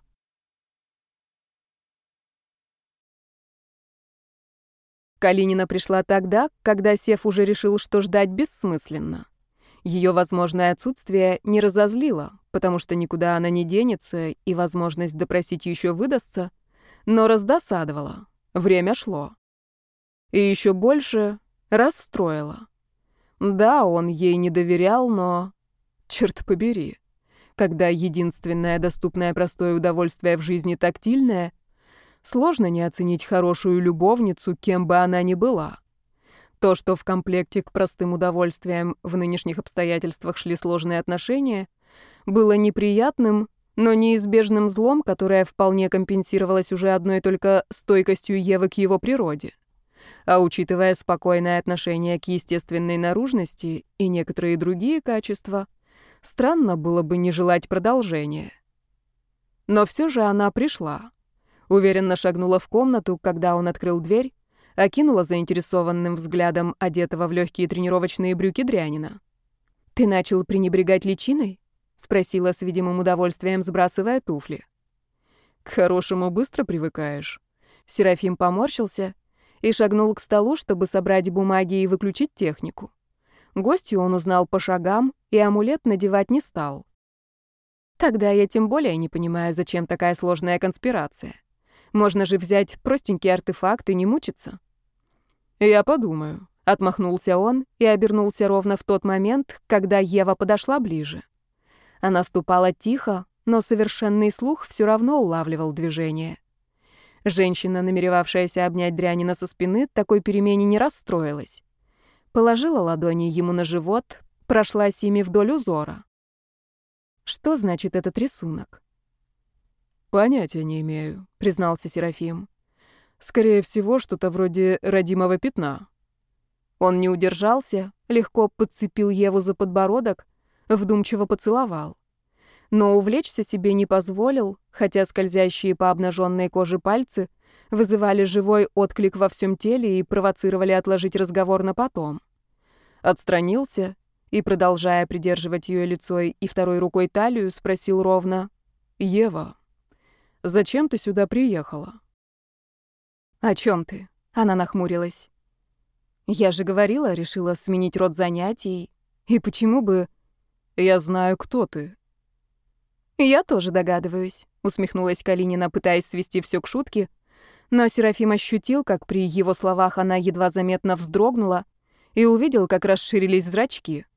Калинина пришла тогда, когда Сев уже решил, что ждать бессмысленно. Ее возможное отсутствие не разозлило, потому что никуда она не денется, и возможность допросить еще выдастся, но раздосадовало. Время шло. И еще больше расстроило. Да, он ей не доверял, но... Черт побери. Когда единственное доступное простое удовольствие в жизни тактильное, сложно не оценить хорошую любовницу, кем бы она ни была. То, что в комплекте к простым удовольствиям в нынешних обстоятельствах шли сложные отношения, было неприятным, но неизбежным злом, которое вполне компенсировалось уже одной только стойкостью Евы к его природе. А учитывая спокойное отношение к естественной наружности и некоторые другие качества, странно было бы не желать продолжения. Но все же она пришла. Уверенно шагнула в комнату, когда он открыл дверь, окинула заинтересованным взглядом одетого в легкие тренировочные брюки Дрянина. «Ты начал пренебрегать личиной?» — спросила с видимым удовольствием, сбрасывая туфли. «К хорошему быстро привыкаешь». Серафим поморщился и шагнул к столу, чтобы собрать бумаги и выключить технику. Гостью он узнал по шагам, и амулет надевать не стал. «Тогда я тем более не понимаю, зачем такая сложная конспирация. Можно же взять простенький артефакт и не мучиться». «Я подумаю», — отмахнулся он и обернулся ровно в тот момент, когда Ева подошла ближе. Она ступала тихо, но совершенный слух все равно улавливал движение. Женщина, намеревавшаяся обнять Дрянина со спины, такой перемене не расстроилась. Положила ладони ему на живот, прошлась ими вдоль узора. Что значит этот рисунок? «Понятия не имею», — признался Серафим. «Скорее всего, что-то вроде родимого пятна». Он не удержался, легко подцепил Еву за подбородок, вдумчиво поцеловал. Но увлечься себе не позволил, хотя скользящие по обнаженной коже пальцы вызывали живой отклик во всем теле и провоцировали отложить разговор на потом. Отстранился и, продолжая придерживать ее лицо и второй рукой талию, спросил ровно: «Ева, зачем ты сюда приехала?» «О чем ты?» — она нахмурилась. «Я же говорила, решила сменить род занятий. И почему бы...» «Я знаю, кто ты». «Я тоже догадываюсь», — усмехнулась Калинина, пытаясь свести все к шутке, но Серафим ощутил, как при его словах она едва заметно вздрогнула, и увидел, как расширились зрачки.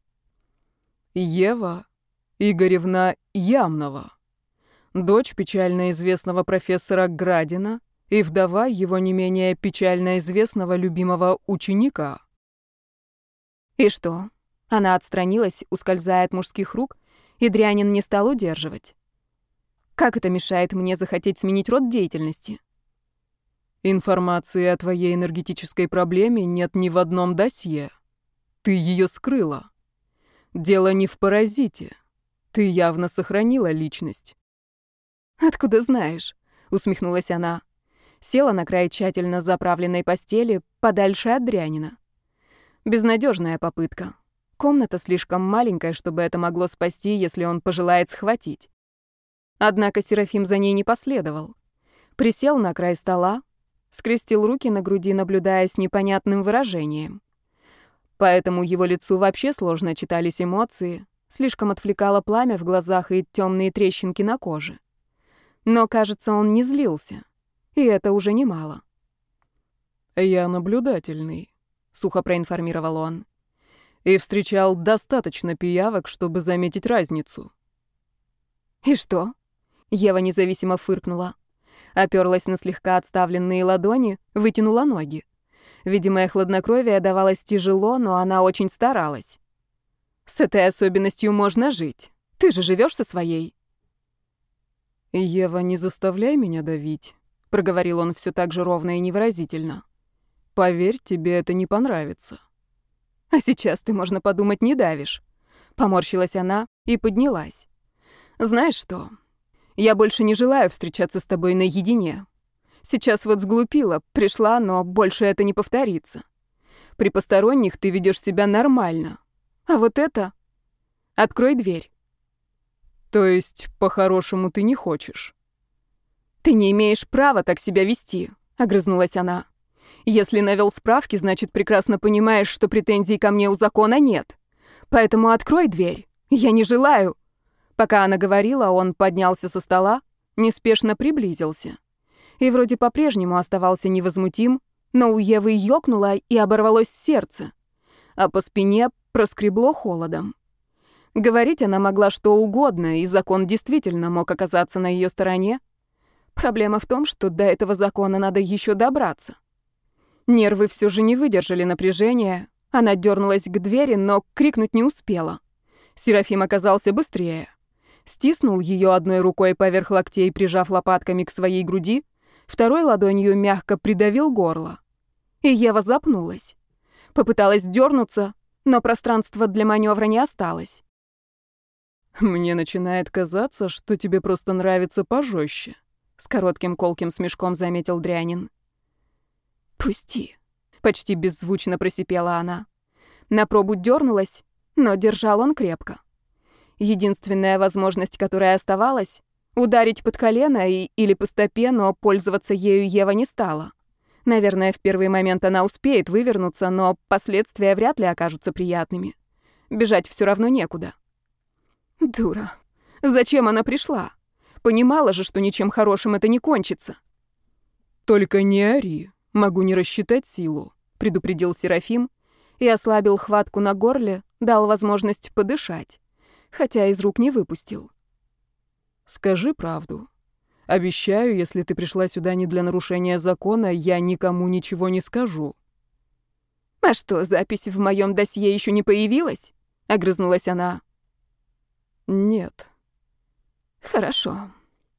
«Ева Игоревна Ямнова, дочь печально известного профессора Градина и вдова его не менее печально известного любимого ученика». «И что?» Она отстранилась, ускользая от мужских рук, и Дрянин не стал удерживать. «Как это мешает мне захотеть сменить род деятельности?» «Информации о твоей энергетической проблеме нет ни в одном досье. Ты ее скрыла. Дело не в паразите. Ты явно сохранила личность». «Откуда знаешь?» — усмехнулась она. Села на край тщательно заправленной постели, подальше от Дрянина. Безнадежная попытка. комната слишком маленькая, чтобы это могло спасти, если он пожелает схватить. Однако Серафим за ней не последовал. Присел на край стола, скрестил руки на груди, наблюдая с непонятным выражением. Поэтому его лицу вообще сложно читались эмоции, слишком отвлекало пламя в глазах и темные трещинки на коже. Но, кажется, он не злился, и это уже немало. «Я наблюдательный», — сухо проинформировал он, «и встречал достаточно пиявок, чтобы заметить разницу». «И что?» — Ева независимо фыркнула. Оперлась на слегка отставленные ладони, вытянула ноги. Видимое хладнокровие давалось тяжело, но она очень старалась. «С этой особенностью можно жить. Ты же живешь со своей». «Ева, не заставляй меня давить», — проговорил он все так же ровно и невыразительно. «Поверь, тебе это не понравится». «А сейчас ты, можно подумать, не давишь». Поморщилась она и поднялась. «Знаешь что? Я больше не желаю встречаться с тобой наедине. Сейчас вот сглупила, пришла, но больше это не повторится. При посторонних ты ведешь себя нормально. А вот это... Открой дверь». «То есть, по-хорошему, ты не хочешь?» «Ты не имеешь права так себя вести», — огрызнулась она. «Если навел справки, значит, прекрасно понимаешь, что претензий ко мне у закона нет. Поэтому открой дверь. Я не желаю». Пока она говорила, он поднялся со стола, неспешно приблизился. И вроде по-прежнему оставался невозмутим, но у Евы ёкнуло и оборвалось сердце, а по спине проскребло холодом. Говорить она могла что угодно, и закон действительно мог оказаться на ее стороне. Проблема в том, что до этого закона надо еще добраться. Нервы все же не выдержали напряжения. Она дернулась к двери, но крикнуть не успела. Серафим оказался быстрее. Стиснул ее одной рукой поверх локтей, прижав лопатками к своей груди, второй ладонью мягко придавил горло. И Ева запнулась. Попыталась дернуться, но пространства для маневра не осталось. «Мне начинает казаться, что тебе просто нравится пожестче», — с коротким колким смешком заметил Дрянин. «Пусти», — почти беззвучно просипела она. На пробу дернулась, но держал он крепко. Единственная возможность, которая оставалась — ударить под колено или по стопе, но пользоваться ею Ева не стала. Наверное, в первый момент она успеет вывернуться, но последствия вряд ли окажутся приятными. Бежать все равно некуда. Дура. Зачем она пришла? Понимала же, что ничем хорошим это не кончится. «Только не ори, могу не рассчитать силу», — предупредил Серафим и ослабил хватку на горле, дал возможность подышать, хотя из рук не выпустил. «Скажи правду. Обещаю, если ты пришла сюда не для нарушения закона, я никому ничего не скажу». «А что, запись в моем досье еще не появилась?» — огрызнулась она. «Нет». «Хорошо.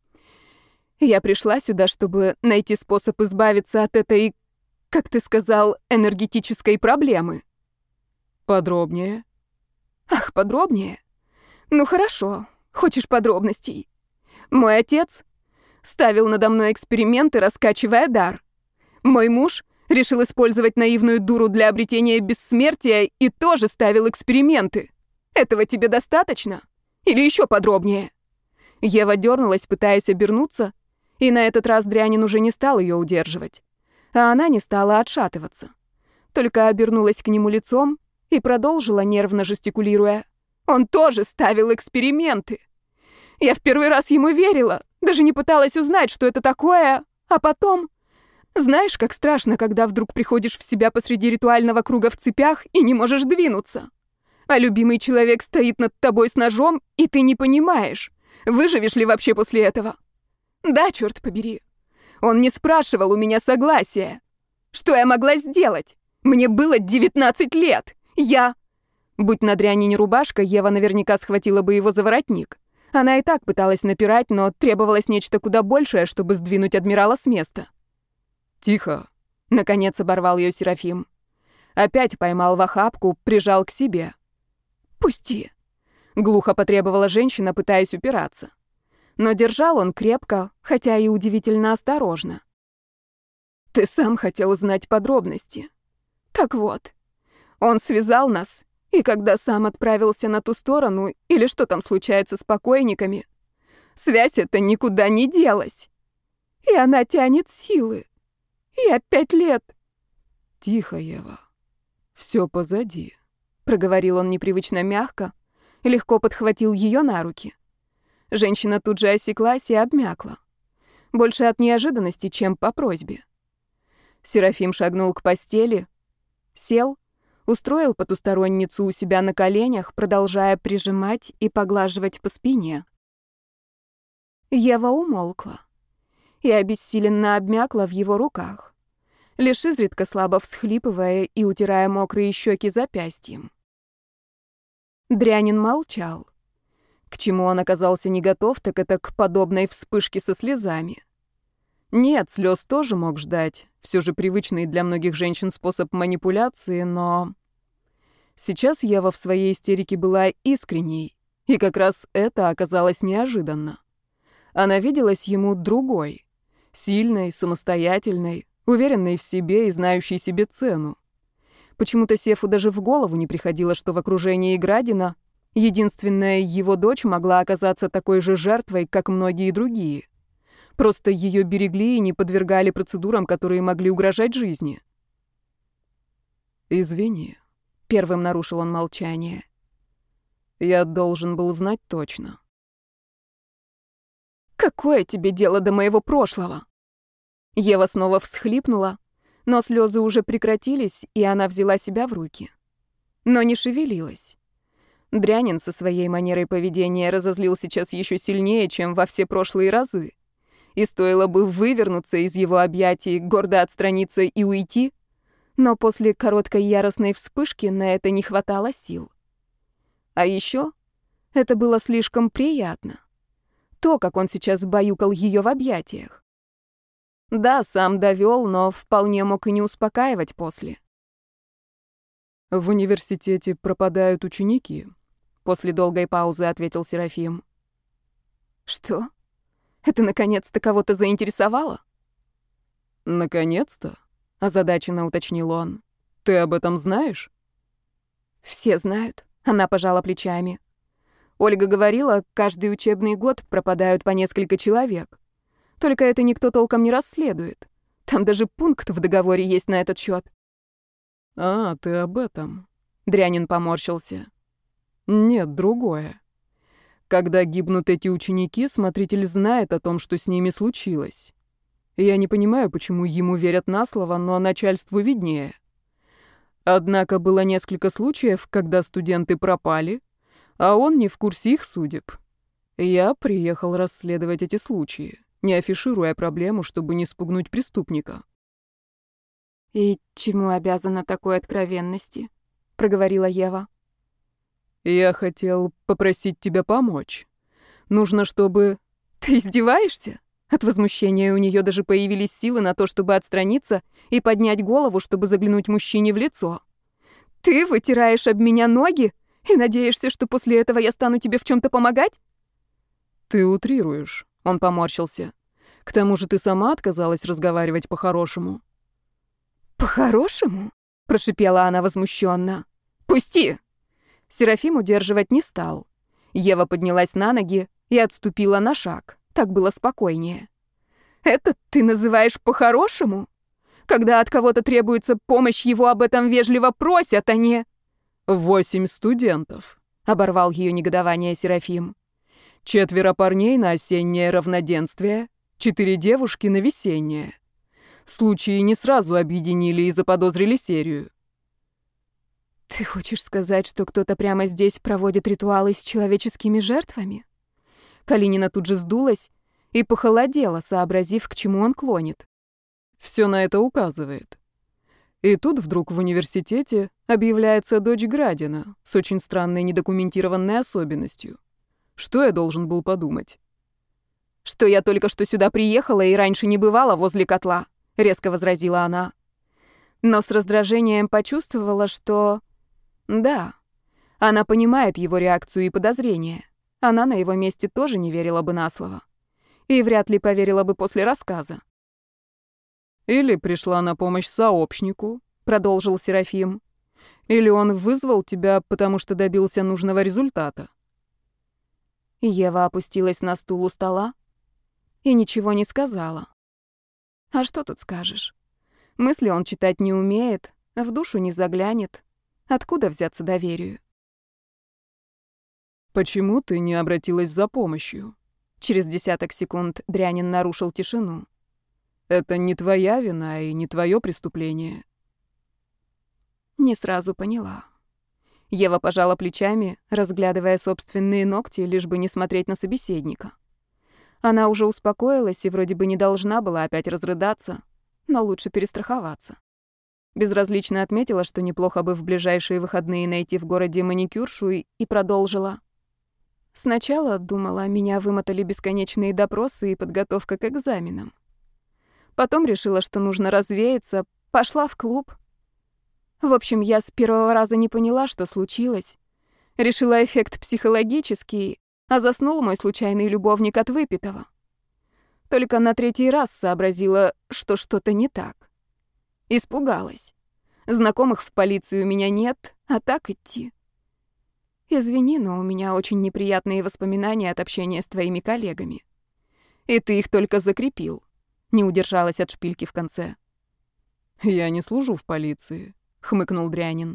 Я пришла сюда, чтобы найти способ избавиться от этой, как ты сказал, энергетической проблемы». «Подробнее?» «Ах, подробнее? Ну хорошо, хочешь подробностей? Мой отец ставил надо мной эксперименты, раскачивая дар. Мой муж решил использовать наивную дуру для обретения бессмертия и тоже ставил эксперименты. Этого тебе достаточно? Или еще подробнее?» Ева дернулась, пытаясь обернуться, и на этот раз Дрянин уже не стал ее удерживать. А она не стала отшатываться. Только обернулась к нему лицом и продолжила, нервно жестикулируя. «Он тоже ставил эксперименты. Я в первый раз ему верила, даже не пыталась узнать, что это такое, а потом... Знаешь, как страшно, когда вдруг приходишь в себя посреди ритуального круга в цепях и не можешь двинуться. А любимый человек стоит над тобой с ножом, и ты не понимаешь, выживешь ли вообще после этого. Да, черт побери. Он не спрашивал у меня согласия. Что я могла сделать? Мне было 19 лет. Будь на Дрянине рубашка, Ева наверняка схватила бы его за воротник. Она и так пыталась напирать, но требовалось нечто куда большее, чтобы сдвинуть адмирала с места. «Тихо», — наконец оборвал ее Серафим. Опять поймал в охапку, прижал к себе. «Пусти», — глухо потребовала женщина, пытаясь упираться. Но держал он крепко, хотя и удивительно осторожно. «Ты сам хотел знать подробности. Так вот, он связал нас И когда сам отправился на ту сторону, или что там случается с покойниками, связь эта никуда не делась. И она тянет силы. Я 5 лет. Тихо, Ева. Все позади. Проговорил он непривычно мягко, легко подхватил ее на руки. Женщина тут же осеклась и обмякла. Больше от неожиданности, чем по просьбе. Серафим шагнул к постели, сел, устроил потусторонницу у себя на коленях, продолжая прижимать и поглаживать по спине. Ева умолкла и обессиленно обмякла в его руках, лишь изредка слабо всхлипывая и утирая мокрые щеки запястьем. Дрянин молчал. К чему он оказался не готов, так это к подобной вспышке со слезами. Нет, слез тоже мог ждать, все же привычный для многих женщин способ манипуляции, но... Сейчас Ева в своей истерике была искренней, и как раз это оказалось неожиданно. Она виделась ему другой, сильной, самостоятельной, уверенной в себе и знающей себе цену. Почему-то Сефу даже в голову не приходило, что в окружении Градина единственная его дочь могла оказаться такой же жертвой, как многие другие. Просто ее берегли и не подвергали процедурам, которые могли угрожать жизни. «Извини», — первым нарушил он молчание. «Я должен был знать точно». «Какое тебе дело до моего прошлого?» Ева снова всхлипнула, но слезы уже прекратились, и она взяла себя в руки. Но не шевелилась. Дрянин со своей манерой поведения разозлил сейчас еще сильнее, чем во все прошлые разы. И стоило бы вывернуться из его объятий, гордо отстраниться и уйти, но после короткой яростной вспышки на это не хватало сил. А еще это было слишком приятно. То, как он сейчас баюкал ее в объятиях. Да, сам довел, но вполне мог и не успокаивать после. «В университете пропадают ученики», — после долгой паузы ответил Серафим. «Что? Это наконец-то кого-то заинтересовало?» «Наконец-то?» — озадаченно уточнил он. «Ты об этом знаешь?» «Все знают», — она пожала плечами. Ольга говорила, каждый учебный год пропадают по несколько человек. Только это никто толком не расследует. Там даже пункт в договоре есть на этот счет. «А, ты об этом?» Дрянин поморщился. «Нет, другое. Когда гибнут эти ученики, смотритель знает о том, что с ними случилось. Я не понимаю, почему ему верят на слово, но начальству виднее. Однако было несколько случаев, когда студенты пропали, а он не в курсе их судеб. Я приехал расследовать эти случаи, не афишируя проблему, чтобы не спугнуть преступника». «И чему обязана такой откровенности?» — проговорила Ева. «Я хотел попросить тебя помочь. Нужно, чтобы...» «Ты издеваешься?» От возмущения у нее даже появились силы на то, чтобы отстраниться и поднять голову, чтобы заглянуть мужчине в лицо. «Ты вытираешь об меня ноги и надеешься, что после этого я стану тебе в чем-то помогать?» «Ты утрируешь», — он поморщился. «К тому же ты сама отказалась разговаривать по-хорошему». «По-хорошему?» — прошипела она возмущенно. «Пусти!» Серафим удерживать не стал. Ева поднялась на ноги и отступила на шаг. Так было спокойнее. «Это ты называешь по-хорошему? Когда от кого-то требуется помощь, его об этом вежливо просят, а не...» 8 студентов», — оборвал ее негодование Серафим. 4 парней на осеннее равноденствие, 4 девушки на весеннее. Случаи не сразу объединили и заподозрили серию. «Ты хочешь сказать, что кто-то прямо здесь проводит ритуалы с человеческими жертвами?» Калинина тут же сдулась и похолодела, сообразив, к чему он клонит. Все на это указывает. И тут вдруг в университете объявляется дочь Градина с очень странной недокументированной особенностью. Что я должен был подумать? «Что я только что сюда приехала и раньше не бывала возле котла», — резко возразила она. Но с раздражением почувствовала, что... Да, она понимает его реакцию и подозрения. Она на его месте тоже не верила бы на слово. И вряд ли поверила бы после рассказа. «Или пришла на помощь сообщнику», — продолжил Серафим. Или он вызвал тебя, потому что добился нужного результата? Ева опустилась на стул у стола и ничего не сказала. А что тут скажешь? Мысли он читать не умеет, в душу не заглянет. Откуда взяться доверию? Почему ты не обратилась за помощью? Через десяток секунд Дрянин нарушил тишину. Это не твоя вина и не твое преступление. Не сразу поняла. Ева пожала плечами, разглядывая собственные ногти, лишь бы не смотреть на собеседника. Она уже успокоилась и вроде бы не должна была опять разрыдаться, но лучше перестраховаться. Безразлично отметила, что неплохо бы в ближайшие выходные найти в городе маникюршу, и продолжила. Сначала, думала, меня вымотали бесконечные допросы и подготовка к экзаменам. Потом решила, что нужно развеяться, пошла в клуб. В общем, я с первого раза не поняла, что случилось. Решила эффект психологический, а заснул мой случайный любовник от выпитого. Только на третий раз сообразила, что что-то не так. Испугалась. Знакомых в полицию у меня нет, а так идти. Извини, но у меня очень неприятные воспоминания от общения с твоими коллегами. И ты их только закрепил. Не удержалась от шпильки в конце. Я не служу в полиции, хмыкнул Дрянин.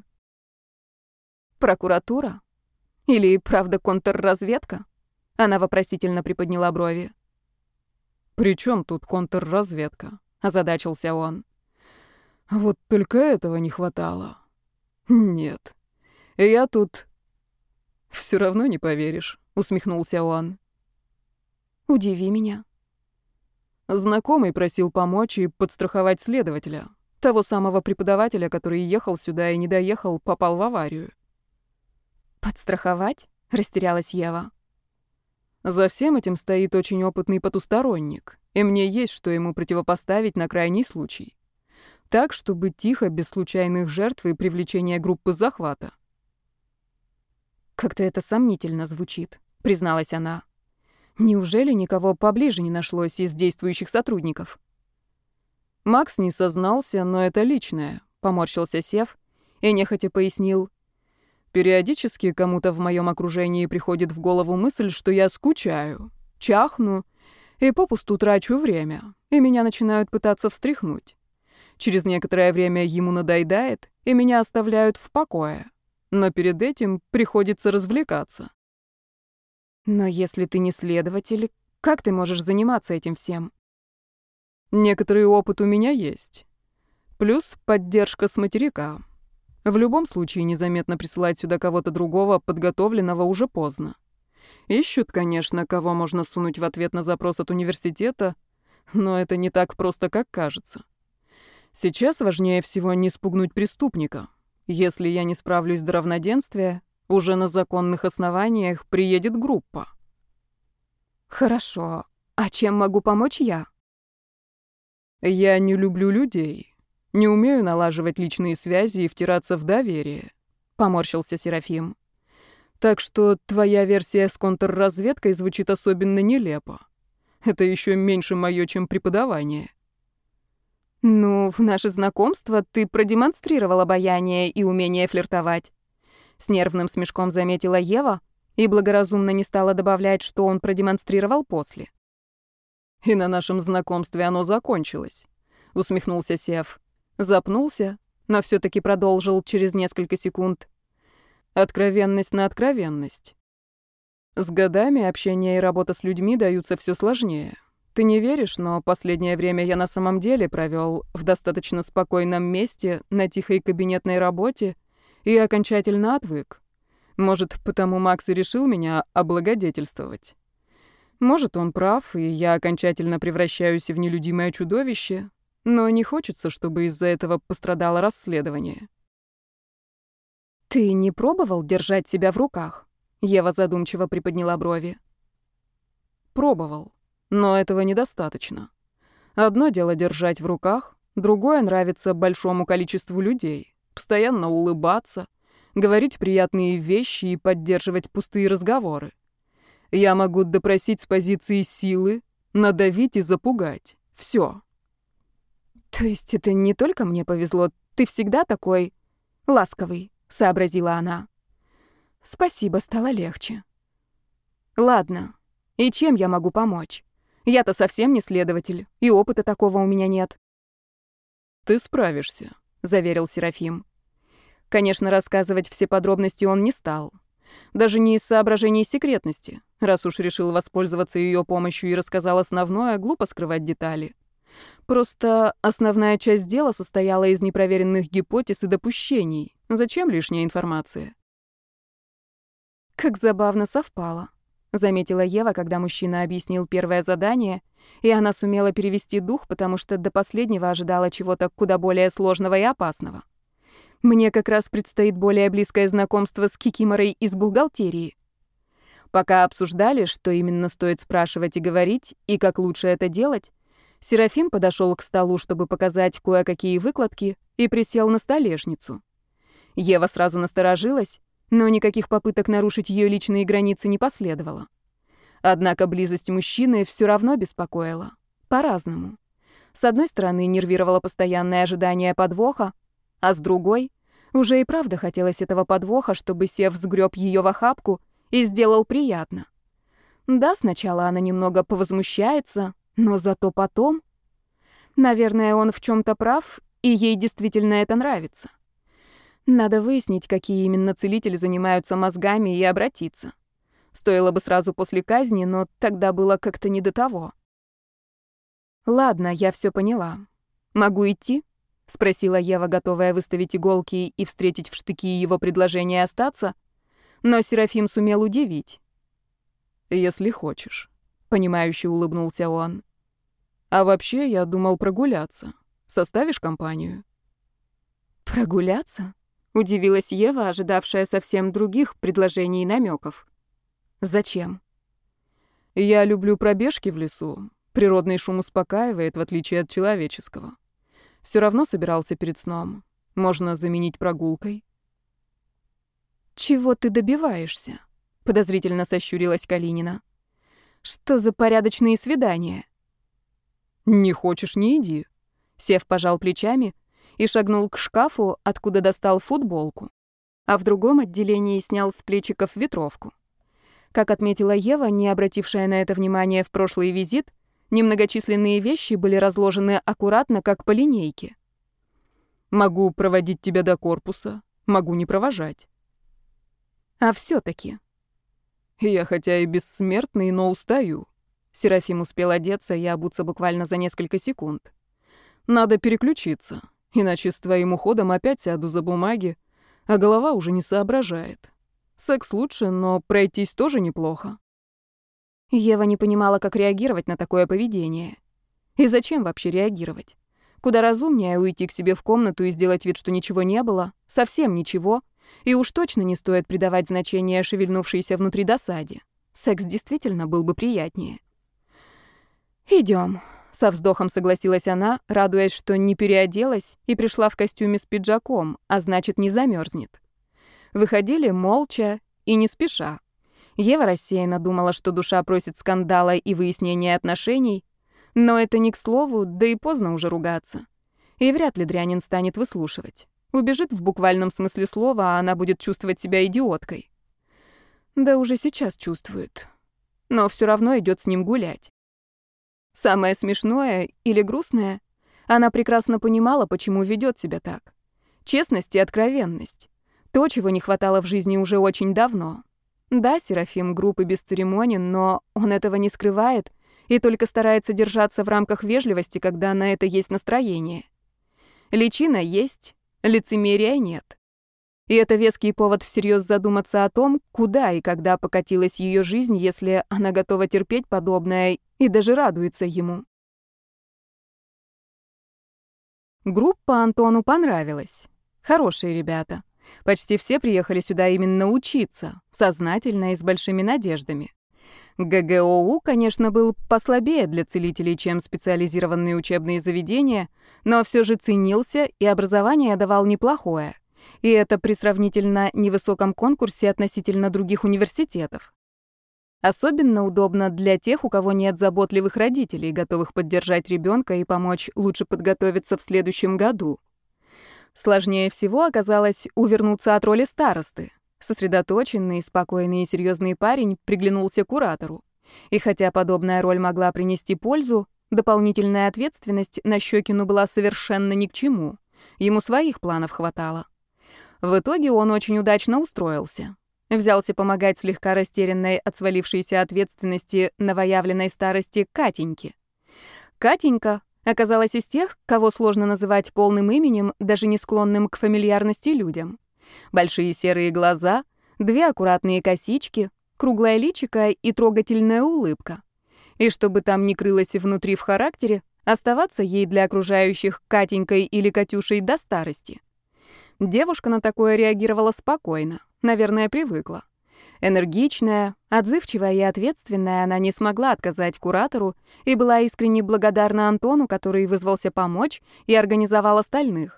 Прокуратура? Или, правда, контрразведка? Она вопросительно приподняла брови. «При чем тут контрразведка?» — озадачился он. «Вот только этого не хватало. Нет. Я тут...» «Все равно не поверишь», — усмехнулся он. «Удиви меня». Знакомый просил помочь и подстраховать следователя. Того самого преподавателя, который ехал сюда и не доехал, попал в аварию. «Подстраховать?» — растерялась Ева. За всем этим стоит очень опытный потусторонник, и мне есть что ему противопоставить на крайний случай. Так, чтобы тихо, без случайных жертв и привлечения группы захвата. «Как-то это сомнительно звучит», — призналась она. «Неужели никого поближе не нашлось из действующих сотрудников?» Макс не сознался, но это личное, поморщился Сев и нехотя пояснил. Периодически кому-то в моем окружении приходит в голову мысль, что я скучаю, чахну и попусту трачу время, и меня начинают пытаться встряхнуть. Через некоторое время ему надоедает, и меня оставляют в покое. Но перед этим приходится развлекаться. «Но если ты не следователь, как ты можешь заниматься этим всем?» Некоторый опыт у меня есть. Плюс поддержка с материка. В любом случае незаметно присылать сюда кого-то другого, подготовленного, уже поздно. Ищут, конечно, кого можно сунуть в ответ на запрос от университета, но это не так просто, как кажется. Сейчас важнее всего не спугнуть преступника. Если я не справлюсь до равноденствия, уже на законных основаниях приедет группа. «Хорошо. А чем могу помочь я?» Я не люблю людей. Не умею налаживать личные связи и втираться в доверие», — поморщился Серафим. «Так что твоя версия с контрразведкой звучит особенно нелепо. Это еще меньше моё, чем преподавание». «Ну, в наше знакомство ты продемонстрировал обаяние и умение флиртовать», — с нервным смешком заметила Ева и благоразумно не стала добавлять, что он продемонстрировал после. «И на нашем знакомстве оно закончилось», — усмехнулся Сев. Запнулся, но все-таки продолжил через несколько секунд. Откровенность на откровенность. С годами общение и работа с людьми даются все сложнее. Ты не веришь, но последнее время я на самом деле провел в достаточно спокойном месте, на тихой кабинетной работе, и окончательно отвык. Может, потому Макс и решил меня облагодетельствовать. Может, он прав, и я окончательно превращаюсь в нелюдимое чудовище, но не хочется, чтобы из-за этого пострадало расследование. «Ты не пробовал держать себя в руках?» Ева задумчиво приподняла брови. Пробовал, но этого недостаточно. Одно дело держать в руках, другое — нравится большому количеству людей, постоянно улыбаться, говорить приятные вещи и поддерживать пустые разговоры. Я могу допросить с позиции силы, надавить и запугать. Все. «То есть это не только мне повезло, ты всегда такой «Ласковый», — сообразила она. «Спасибо, стало легче». «Ладно. И чем я могу помочь? Я-то совсем не следователь, и опыта такого у меня нет». «Ты справишься», — заверил Серафим. Конечно, рассказывать все подробности он не стал. Даже не из соображений секретности. Раз уж решил воспользоваться ее помощью и рассказал основное, глупо скрывать детали. Просто основная часть дела состояла из непроверенных гипотез и допущений. Зачем лишняя информация? «Как забавно совпало», — заметила Ева, когда мужчина объяснил первое задание, и она сумела перевести дух, потому что до последнего ожидала чего-то куда более сложного и опасного. «Мне как раз предстоит более близкое знакомство с кикиморой из бухгалтерии». Пока обсуждали, что именно стоит спрашивать и говорить, и как лучше это делать, Серафим подошел к столу, чтобы показать кое-какие выкладки, и присел на столешницу. Ева сразу насторожилась, но никаких попыток нарушить ее личные границы не последовало. Однако близость мужчины все равно беспокоила. По-разному. С одной стороны, нервировало постоянное ожидание подвоха, а с другой, уже и правда хотелось этого подвоха, чтобы Сев сгреб ее в охапку и сделал приятно. Да, сначала она немного повозмущается, но зато потом... Наверное, он в чем-то прав, и ей действительно это нравится. Надо выяснить, какие именно целители занимаются мозгами, и обратиться. Стоило бы сразу после казни, но тогда было как-то не до того. «Ладно, я все поняла. Могу идти?» — спросила Ева, готовая выставить иголки и встретить в штыки его предложение остаться. Но Серафим сумел удивить. «Если хочешь», — понимающе улыбнулся он. «А вообще, я думал прогуляться. Составишь компанию?» «Прогуляться?» — удивилась Ева, ожидавшая совсем других предложений и намеков. «Зачем?» «Я люблю пробежки в лесу. Природный шум успокаивает, в отличие от человеческого. Все равно собирался перед сном. Можно заменить прогулкой». «Чего ты добиваешься?» — подозрительно сощурилась Калинина. «Что за порядочные свидания?» «Не хочешь — не иди». Сев пожал плечами и шагнул к шкафу, откуда достал футболку. А в другом отделении снял с плечиков ветровку. Как отметила Ева, не обратившая на это внимание в прошлый визит, немногочисленные вещи были разложены аккуратно, как по линейке. «Могу проводить тебя до корпуса, могу не провожать». А все-таки. «Я хотя и бессмертный, но устаю». Серафим успел одеться и обуться буквально за несколько секунд. «Надо переключиться, иначе с твоим уходом опять сяду за бумаги, а голова уже не соображает. Секс лучше, но пройтись тоже неплохо». Ева не понимала, как реагировать на такое поведение. И зачем вообще реагировать? Куда разумнее уйти к себе в комнату и сделать вид, что ничего не было, совсем ничего, и уж точно не стоит придавать значение шевельнувшейся внутри досаде. Секс действительно был бы приятнее. «Идём», — со вздохом согласилась она, радуясь, что не переоделась и пришла в костюме с пиджаком, а значит, не замерзнет. Выходили молча и не спеша. Ева рассеянно думала, что душа просит скандала и выяснения отношений, но это не к слову, да и поздно уже ругаться. И вряд ли дрянин станет выслушивать. Убежит в буквальном смысле слова, а она будет чувствовать себя идиоткой. Да уже сейчас чувствует. Но все равно идет с ним гулять. Самое смешное или грустное, она прекрасно понимала, почему ведет себя так. Честность и откровенность. То, чего не хватало в жизни уже очень давно. Да, Серафим груб и бесцеремонен, но он этого не скрывает и только старается держаться в рамках вежливости, когда на это есть настроение. Личина есть, лицемерия нет. И это веский повод всерьез задуматься о том, куда и когда покатилась ее жизнь, если она готова терпеть подобное и даже радуется ему. Группа Антону понравилась. Хорошие ребята. Почти все приехали сюда именно учиться, сознательно и с большими надеждами. ГГОУ, конечно, был послабее для целителей, чем специализированные учебные заведения, но все же ценился и образование давал неплохое. И это при сравнительно невысоком конкурсе относительно других университетов. Особенно удобно для тех, у кого нет заботливых родителей, готовых поддержать ребенка и помочь лучше подготовиться в следующем году. Сложнее всего оказалось увернуться от роли старосты. Сосредоточенный, спокойный и серьезный парень приглянулся куратору. И хотя подобная роль могла принести пользу, дополнительная ответственность на Щекину была совершенно ни к чему. Ему своих планов хватало. В итоге он очень удачно устроился. Взялся помогать слегка растерянной от свалившейся ответственности новоявленной старости Катеньке. Катенька оказалась из тех, кого сложно называть полным именем, даже не склонным к фамильярности людям. Большие серые глаза, 2 аккуратные косички, круглое личико и трогательная улыбка. И чтобы там ни крылось внутри в характере, оставаться ей для окружающих Катенькой или Катюшей до старости. Девушка на такое реагировала спокойно, наверное, привыкла. Энергичная, отзывчивая и ответственная, она не смогла отказать куратору и была искренне благодарна Антону, который вызвался помочь и организовал остальных.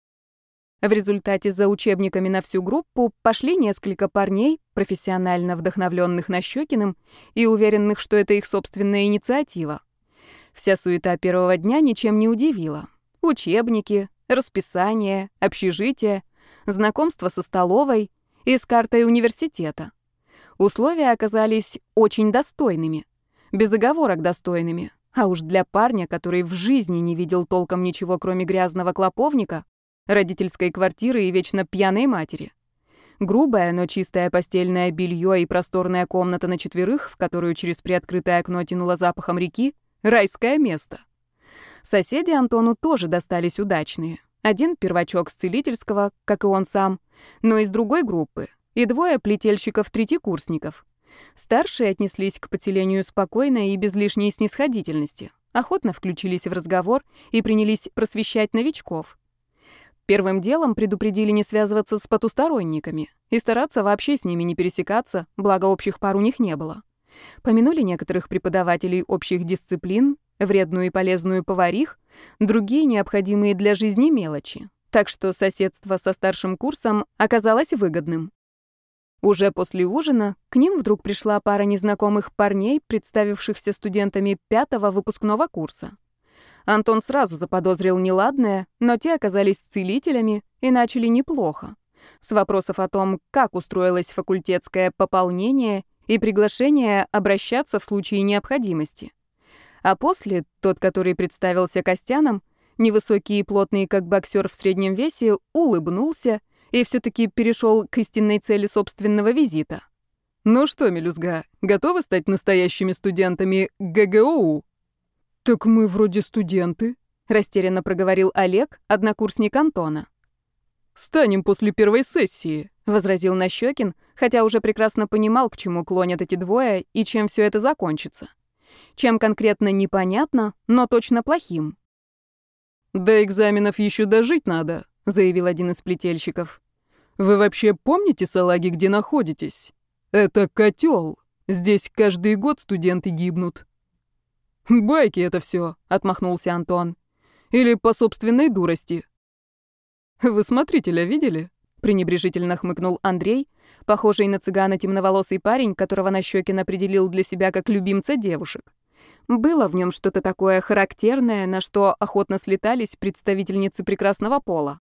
В результате за учебниками на всю группу пошли несколько парней, профессионально вдохновленных Нащекиным и уверенных, что это их собственная инициатива. Вся суета первого дня ничем не удивила. Учебники, расписание, общежитие, знакомство со столовой и с картой университета. Условия оказались очень достойными, без оговорок достойными, а уж для парня, который в жизни не видел толком ничего, кроме грязного клоповника, родительской квартиры и вечно пьяной матери. Грубое, но чистое постельное белье и просторная комната на 4, в которую через приоткрытое окно тянуло запахом реки, райское место. Соседи Антону тоже достались удачные. Один первачок с целительского, как и он сам, но из другой группы, и 2 плетельщиков-третьекурсников. Старшие отнеслись к поселению спокойно и без лишней снисходительности, охотно включились в разговор и принялись просвещать новичков. Первым делом предупредили не связываться с потусторонниками и стараться вообще с ними не пересекаться, благо общих пар у них не было. Помянули некоторых преподавателей общих дисциплин, вредную и полезную поварих, другие необходимые для жизни мелочи, так что соседство со старшим курсом оказалось выгодным. Уже после ужина к ним вдруг пришла пара незнакомых парней, представившихся студентами 5-го выпускного курса. Антон сразу заподозрил неладное, но те оказались целителями и начали неплохо. С вопросов о том, как устроилось факультетское пополнение и приглашение обращаться в случае необходимости. А после тот, который представился Костяном, невысокий и плотный, как боксер в среднем весе, улыбнулся и все-таки перешел к истинной цели собственного визита. «Ну что, мелюзга, готовы стать настоящими студентами ГГОУ?» «Так мы вроде студенты», — растерянно проговорил Олег, однокурсник Антона. «Станем после первой сессии», — возразил Нащекин, хотя уже прекрасно понимал, к чему клонят эти 2 и чем все это закончится. Чем конкретно непонятно, но точно плохим. «До экзаменов еще дожить надо», — заявил один из плетельщиков. «Вы вообще помните, салаги, где находитесь? Это котел. Здесь каждый год студенты гибнут». «Байки это все», — отмахнулся Антон. «Или по собственной дурости». «Вы смотрителя видели?» — пренебрежительно хмыкнул Андрей, похожий на цыгана темноволосый парень, которого Нащекин определил для себя как любимца девушек. Было в нем что-то такое характерное, на что охотно слетались представительницы прекрасного пола.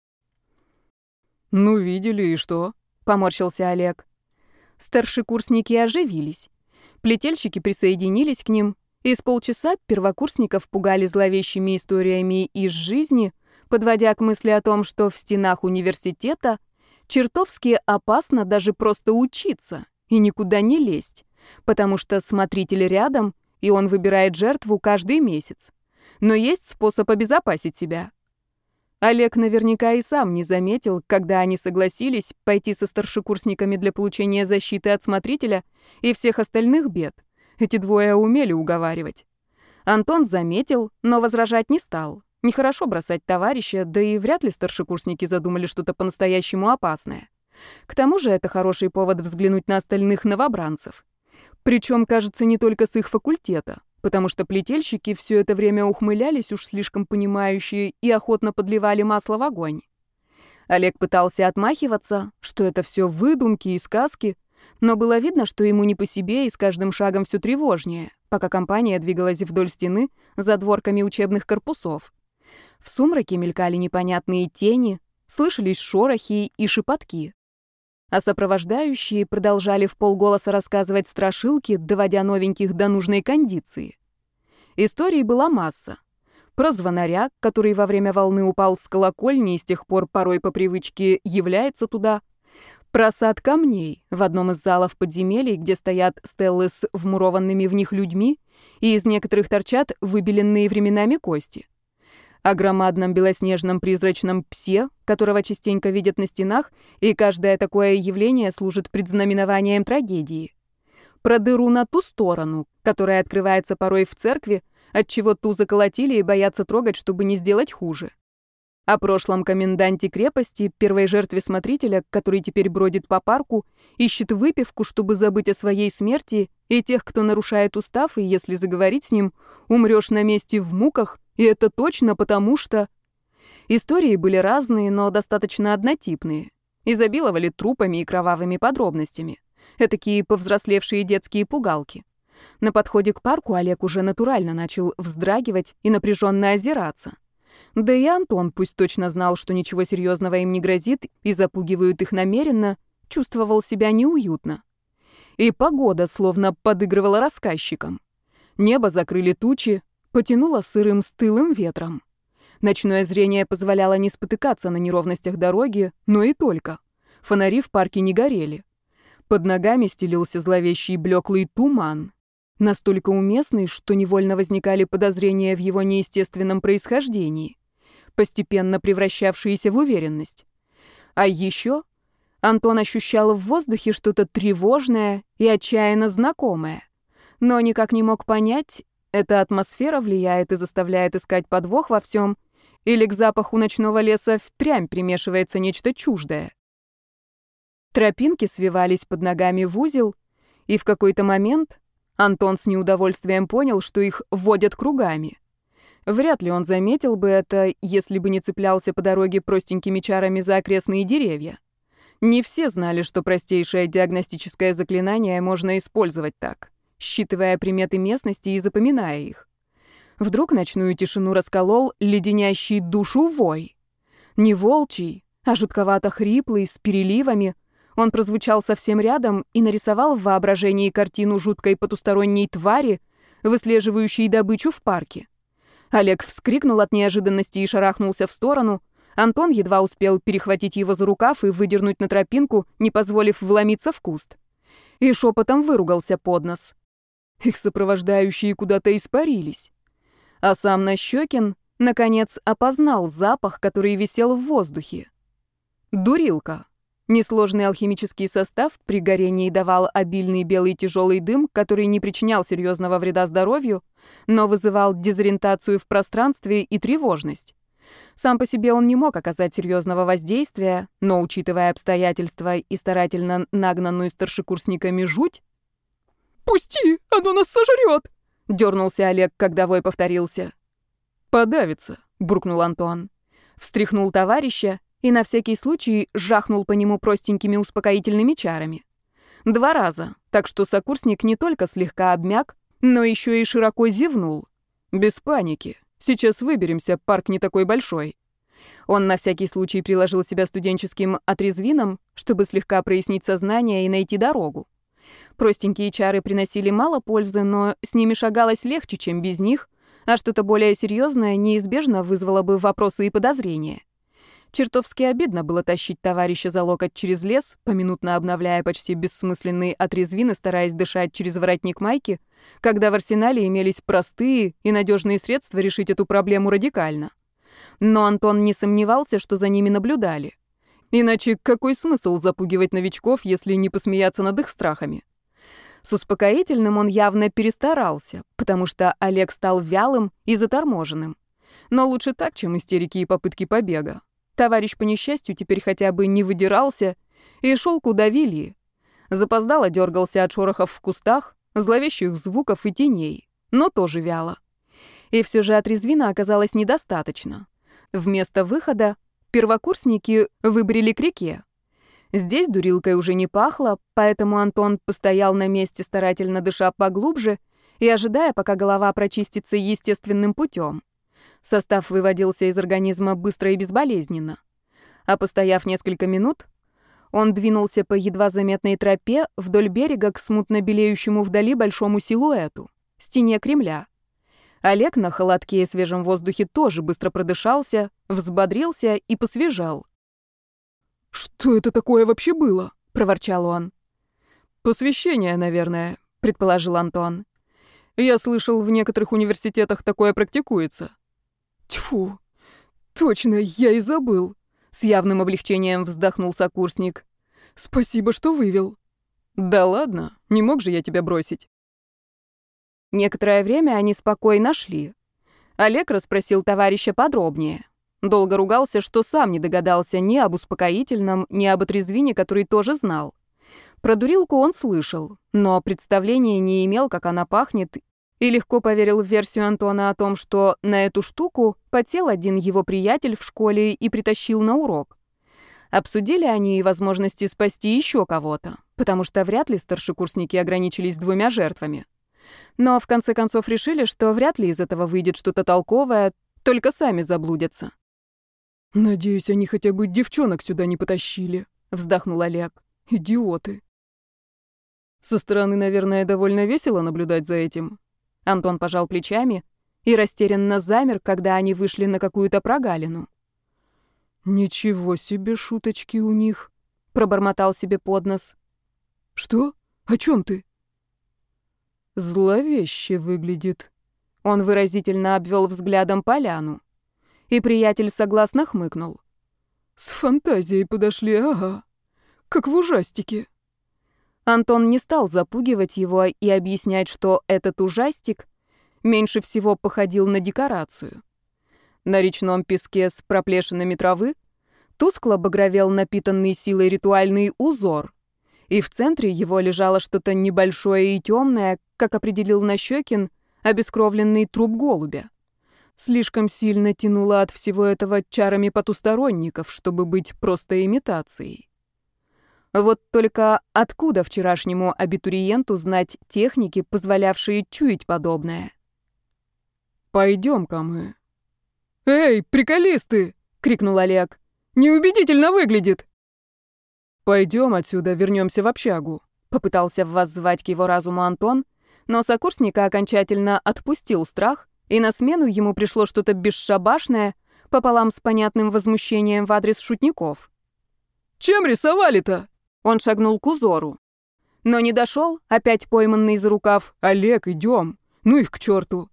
«Ну, видели, и что?» — поморщился Олег. Старшекурсники оживились. Плетельщики присоединились к ним, и с полчаса первокурсников пугали зловещими историями из жизни, подводя к мысли о том, что в стенах университета чертовски опасно даже просто учиться и никуда не лезть, потому что смотритель рядом, и он выбирает жертву каждый месяц. Но есть способ обезопасить себя. Олег наверняка и сам не заметил, когда они согласились пойти со старшекурсниками для получения защиты от смотрителя и всех остальных бед. Эти 2 умели уговаривать. Антон заметил, но возражать не стал. Нехорошо бросать товарища, да и вряд ли старшекурсники задумали что-то по-настоящему опасное. К тому же это хороший повод взглянуть на остальных новобранцев. Причем, кажется, не только с их факультета, потому что плетельщики все это время ухмылялись уж слишком понимающие и охотно подливали масло в огонь. Олег пытался отмахиваться, что это все выдумки и сказки, но было видно, что ему не по себе и с каждым шагом все тревожнее, пока компания двигалась вдоль стены за дворками учебных корпусов. В сумраке мелькали непонятные тени, слышались шорохи и шепотки. А сопровождающие продолжали вполголоса рассказывать страшилки, доводя новеньких до нужной кондиции. Историй была масса. Про звонаря, который во время волны упал с колокольни и с тех пор порой по привычке является туда. Про сад камней в одном из залов подземелий, где стоят стеллы с вмурованными в них людьми, и из некоторых торчат выбеленные временами кости. О громадном белоснежном призрачном псе, которого частенько видят на стенах, и каждое такое явление служит предзнаменованием трагедии. Про дыру на ту сторону, которая открывается порой в церкви, отчего ту заколотили и боятся трогать, чтобы не сделать хуже. О прошлом коменданте крепости, первой жертве смотрителя, который теперь бродит по парку, ищет выпивку, чтобы забыть о своей смерти, и тех, кто нарушает устав, и если заговорить с ним, умрешь на месте в муках, и это точно потому что... Истории были разные, но достаточно однотипные. Изобиловали трупами и кровавыми подробностями. Этакие повзрослевшие детские пугалки. На подходе к парку Олег уже натурально начал вздрагивать и напряженно озираться. Да и Антон, пусть точно знал, что ничего серьезного им не грозит и запугивают их намеренно, чувствовал себя неуютно. И погода словно подыгрывала рассказчикам. Небо закрыли тучи, потянуло сырым стылым ветром. Ночное зрение позволяло не спотыкаться на неровностях дороги, но и только. Фонари в парке не горели. Под ногами стелился зловещий блеклый туман, настолько уместный, что невольно возникали подозрения в его неестественном происхождении, постепенно превращавшиеся в уверенность. А еще Антон ощущал в воздухе что-то тревожное и отчаянно знакомое, но никак не мог понять, эта атмосфера влияет и заставляет искать подвох во всем, или к запаху ночного леса впрямь примешивается нечто чуждое. Тропинки свивались под ногами в узел, и в какой-то момент Антон с неудовольствием понял, что их водят кругами. Вряд ли он заметил бы это, если бы не цеплялся по дороге простенькими чарами за окрестные деревья. Не все знали, что простейшее диагностическое заклинание можно использовать так, считывая приметы местности и запоминая их. Вдруг ночную тишину расколол леденящий душу вой. Не волчий, а жутковато хриплый, с переливами. Он прозвучал совсем рядом и нарисовал в воображении картину жуткой потусторонней твари, выслеживающей добычу в парке. Олег вскрикнул от неожиданности и шарахнулся в сторону. Антон едва успел перехватить его за рукав и выдернуть на тропинку, не позволив вломиться в куст. И шепотом выругался под нос. Их сопровождающие куда-то испарились. А сам Нащекин, наконец, опознал запах, который висел в воздухе. Дурилка. Несложный алхимический состав при горении давал обильный белый тяжелый дым, который не причинял серьезного вреда здоровью, но вызывал дезориентацию в пространстве и тревожность. Сам по себе он не мог оказать серьезного воздействия, но, учитывая обстоятельства и старательно нагнанную старшекурсниками жуть... «Пусти, оно нас сожрет!» — дернулся Олег, когда вой повторился. «Подавится», — буркнул Антон. Встряхнул товарища и на всякий случай жахнул по нему простенькими успокоительными чарами. 2 раза, так что сокурсник не только слегка обмяк, но еще и широко зевнул. «Без паники. Сейчас выберемся, парк не такой большой». Он на всякий случай приложил себя студенческим отрезвином, чтобы слегка прояснить сознание и найти дорогу. Простенькие чары приносили мало пользы, но с ними шагалось легче, чем без них, а что-то более серьезное неизбежно вызвало бы вопросы и подозрения. Чертовски обидно было тащить товарища за локоть через лес, поминутно обновляя почти бессмысленные отрезвины, стараясь дышать через воротник майки, когда в арсенале имелись простые и надежные средства решить эту проблему радикально. Но Антон не сомневался, что за ними наблюдали. Иначе какой смысл запугивать новичков, если не посмеяться над их страхами? С успокоительным он явно перестарался, потому что Олег стал вялым и заторможенным. Но лучше так, чем истерики и попытки побега. Товарищ, по несчастью, теперь хотя бы не выдирался и шел куда вели. Запоздало дергался от шорохов в кустах, зловещих звуков и теней, но тоже вяло. И все же отрезвина оказалось недостаточно. Вместо выхода первокурсники выбрели к реке. Здесь дурилкой уже не пахло, поэтому Антон постоял на месте, старательно дыша поглубже и ожидая, пока голова прочистится естественным путем. Состав выводился из организма быстро и безболезненно. А постояв несколько минут, он двинулся по едва заметной тропе вдоль берега к смутно белеющему вдали большому силуэту — стене Кремля. Олег на холодке и свежем воздухе тоже быстро продышался, взбодрился и посвежал. «Что это такое вообще было?» — проворчал он. «Посвящение, наверное», — предположил Антон. «Я слышал, в некоторых университетах такое практикуется». «Тьфу, точно, я и забыл», — с явным облегчением вздохнул сокурсник. «Спасибо, что вывел». «Да ладно, не мог же я тебя бросить». Некоторое время они спокойно шли. Олег расспросил товарища подробнее. Долго ругался, что сам не догадался ни об успокоительном, ни об отрезвине, который тоже знал. Про дурилку он слышал, но представления не имел, как она пахнет, и легко поверил в версию Антона о том, что на эту штуку потел один его приятель в школе и притащил на урок. Обсудили они и возможности спасти еще кого-то, потому что вряд ли старшекурсники ограничились 2 жертвами. Но в конце концов решили, что вряд ли из этого выйдет что-то толковое, только сами заблудятся. «Надеюсь, они хотя бы девчонок сюда не потащили», — вздохнул Олег. «Идиоты». «Со стороны, наверное, довольно весело наблюдать за этим». Антон пожал плечами и растерянно замер, когда они вышли на какую-то прогалину. «Ничего себе шуточки у них», — пробормотал себе под нос. «Что? О чем ты?» «Зловеще выглядит». Он выразительно обвел взглядом поляну. И приятель согласно хмыкнул. «С фантазией подошли, ага. Как в ужастике». Антон не стал запугивать его и объяснять, что этот ужастик меньше всего походил на декорацию. На речном песке с проплешинами травы тускло багровел напитанный силой ритуальный узор, и в центре его лежало что-то небольшое и темное, как определил Нащекин, обескровленный труп голубя. Слишком сильно тянуло от всего этого чарами потусторонников, чтобы быть просто имитацией. Вот только откуда вчерашнему абитуриенту знать техники, позволявшие чуять подобное? «Пойдем-ка мы». «Эй, приколисты!» — крикнул Олег. «Неубедительно выглядит!» «Пойдем отсюда, вернемся в общагу», — попытался воззвать к его разуму Антон, но сокурсника окончательно отпустил страх, и на смену ему пришло что-то бесшабашное, пополам с понятным возмущением в адрес шутников. «Чем рисовали-то?» Он шагнул к узору. Но не дошел, опять пойманный за рукав. «Олег, идем! Ну их к черту!»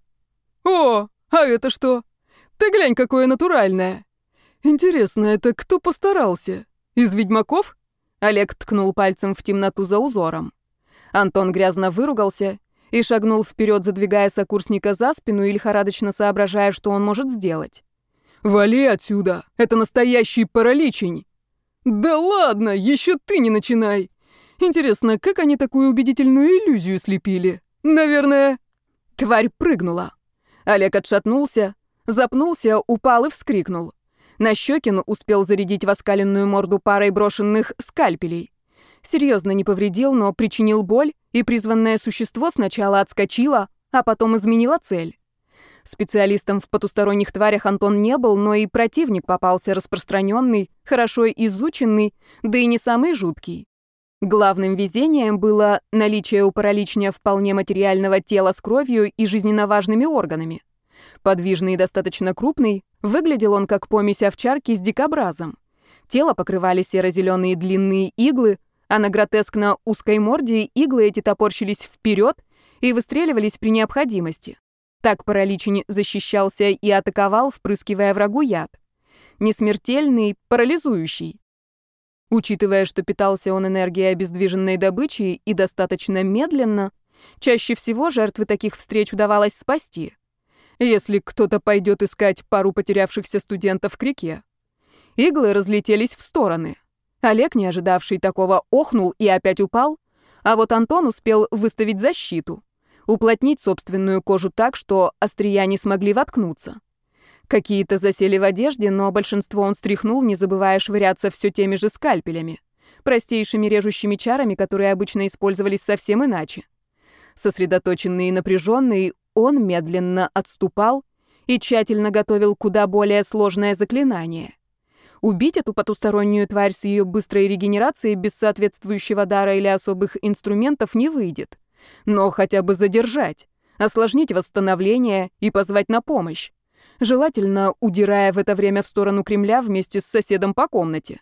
«О, а это что? Ты глянь, какое натуральное! Интересно, это кто постарался? Из ведьмаков?» Олег ткнул пальцем в темноту за узором. Антон грязно выругался и шагнул вперед, задвигая сокурсника за спину и лихорадочно соображая, что он может сделать. «Вали отсюда! Это настоящий параличень!» «Да ладно, еще ты не начинай! Интересно, как они такую убедительную иллюзию слепили? Наверное...» Тварь прыгнула. Олег отшатнулся, запнулся, упал и вскрикнул. Нащекин успел зарядить в оскаленную морду парой брошенных скальпелей. Серьезно не повредил, но причинил боль, и призванное существо сначала отскочило, а потом изменило цель. Специалистом в потусторонних тварях Антон не был, но и противник попался распространенный, хорошо изученный, да и не самый жуткий. Главным везением было наличие у параличня вполне материального тела с кровью и жизненно важными органами. Подвижный и достаточно крупный, выглядел он как помесь овчарки с дикобразом. Тело покрывали серо-зеленые длинные иглы, а на гротескно узкой морде иглы эти топорщились вперед и выстреливались при необходимости. Так параличень защищался и атаковал, впрыскивая врагу яд. Несмертельный, парализующий. Учитывая, что питался он энергией обездвиженной добычи и достаточно медленно, чаще всего жертвы таких встреч удавалось спасти. Если кто-то пойдет искать пару потерявшихся студентов к реке. Иглы разлетелись в стороны. Олег, не ожидавший такого, охнул и опять упал, а вот Антон успел выставить защиту. Уплотнить собственную кожу так, что острия не смогли воткнуться. Какие-то засели в одежде, но большинство он стряхнул, не забывая швыряться все теми же скальпелями, простейшими режущими чарами, которые обычно использовались совсем иначе. Сосредоточенный и напряженный, он медленно отступал и тщательно готовил куда более сложное заклинание. Убить эту потустороннюю тварь с ее быстрой регенерацией без соответствующего дара или особых инструментов не выйдет. Но хотя бы задержать, осложнить восстановление и позвать на помощь. Желательно удирая в это время в сторону Кремля вместе с соседом по комнате.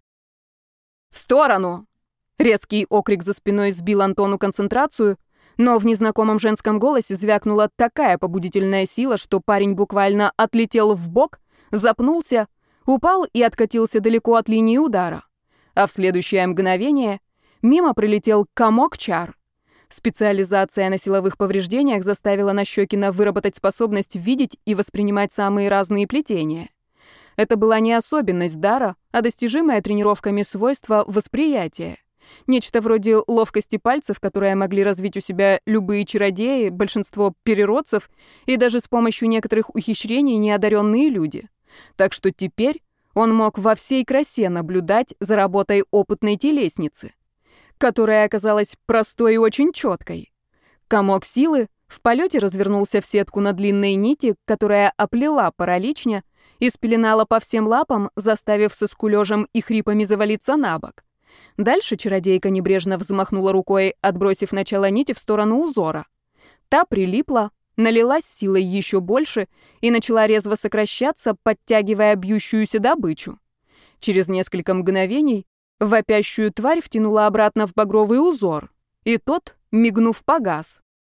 «В сторону!» Резкий окрик за спиной сбил Антону концентрацию, но в незнакомом женском голосе звякнула такая побудительная сила, что парень буквально отлетел вбок, запнулся, упал и откатился далеко от линии удара. А в следующее мгновение мимо пролетел комок чар. Специализация на силовых повреждениях заставила Нащёкина выработать способность видеть и воспринимать самые разные плетения. Это была не особенность дара, а достижимое тренировками свойство восприятия. Нечто вроде ловкости пальцев, которые могли развить у себя любые чародеи, большинство переродцев и даже с помощью некоторых ухищрений неодаренные люди. Так что теперь он мог во всей красе наблюдать за работой опытной телесницы, которая оказалась простой и очень четкой. Комок силы в полете развернулся в сетку на длинной нити, которая оплела параличня и спеленала по всем лапам, заставив со скулёжем и хрипами завалиться на бок. Дальше чародейка небрежно взмахнула рукой, отбросив начало нити в сторону узора. Та прилипла, налилась силой еще больше и начала резво сокращаться, подтягивая бьющуюся добычу. Через несколько мгновений вопящую тварь втянула обратно в багровый узор, и тот, мигнув, погас.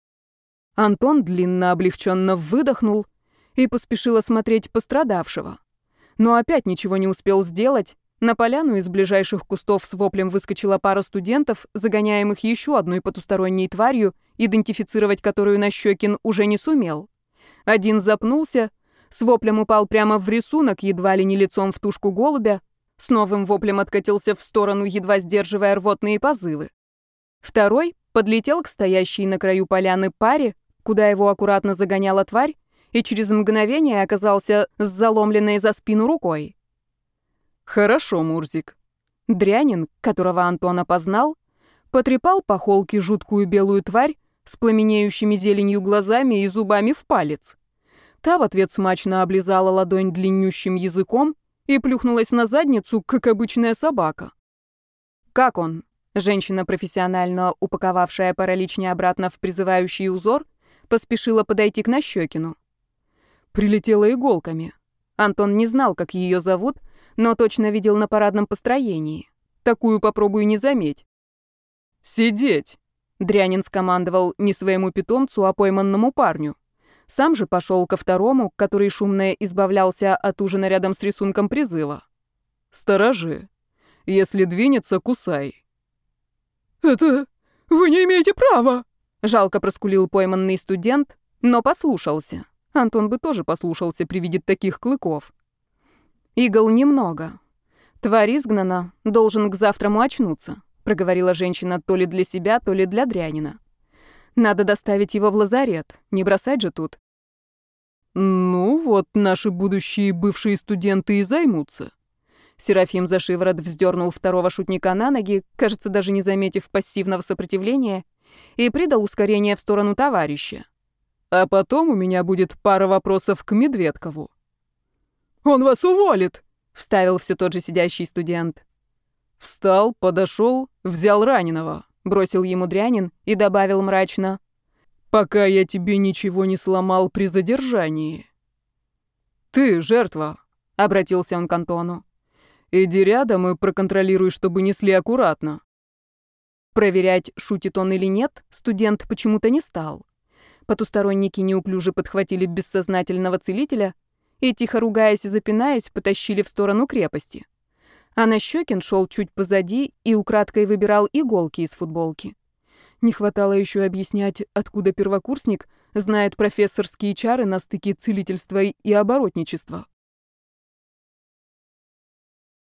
Антон длинно облегченно выдохнул и поспешил осмотреть пострадавшего. Но опять ничего не успел сделать. На поляну из ближайших кустов с воплем выскочила пара студентов, загоняемых еще одной потусторонней тварью, идентифицировать которую Нащёкин уже не сумел. Один запнулся, с воплем упал прямо в рисунок, едва ли не лицом в тушку голубя, с новым воплем откатился в сторону, едва сдерживая рвотные позывы. Второй подлетел к стоящей на краю поляны паре, куда его аккуратно загоняла тварь, и через мгновение оказался с заломленной за спину рукой. «Хорошо, Мурзик». Дрянин, которого Антон опознал, потрепал по холке жуткую белую тварь с пламенеющими зеленью глазами и зубами в палец. Та в ответ смачно облизала ладонь длиннющим языком и плюхнулась на задницу, как обычная собака. «Как он?» Женщина, профессионально упаковавшая параличня обратно в призывающий узор, поспешила подойти к Нащёкину. Прилетела иголками. Антон не знал, как ее зовут, но точно видел на парадном построении. Такую попробуй не заметь. «Сидеть!» Дрянин скомандовал не своему питомцу, а пойманному парню. Сам же пошел ко второму, который шумно избавлялся от ужина рядом с рисунком призыва. «Сторожи. Если двинется, кусай». «Это... вы не имеете права!» Жалко проскулил пойманный студент, но послушался. Антон бы тоже послушался при виде таких клыков. «Игл немного. Тварь изгнана, должен к завтраму очнуться», проговорила женщина то ли для себя, то ли для Дрянина. «Надо доставить его в лазарет, не бросать же тут». «Ну вот, наши будущие бывшие студенты и займутся». Серафим за шиворот вздернул второго шутника на ноги, кажется, даже не заметив пассивного сопротивления, и придал ускорение в сторону товарища. «А потом у меня будет пара вопросов к Медведкову». «Он вас уволит!» — вставил все тот же сидящий студент. Встал, подошел, взял раненого, бросил ему Дрянин и добавил мрачно: «Пока я тебе ничего не сломал при задержании». «Ты, жертва», — обратился он к Антону. «Иди рядом и проконтролируй, чтобы несли аккуратно». Проверять, шутит он или нет, студент почему-то не стал. Потусторонники неуклюже подхватили бессознательного целителя и, тихо ругаясь и запинаясь, потащили в сторону крепости. А Нащёкин шел чуть позади и украдкой выбирал иголки из футболки. Не хватало еще объяснять, откуда первокурсник знает профессорские чары на стыке целительства и оборотничества.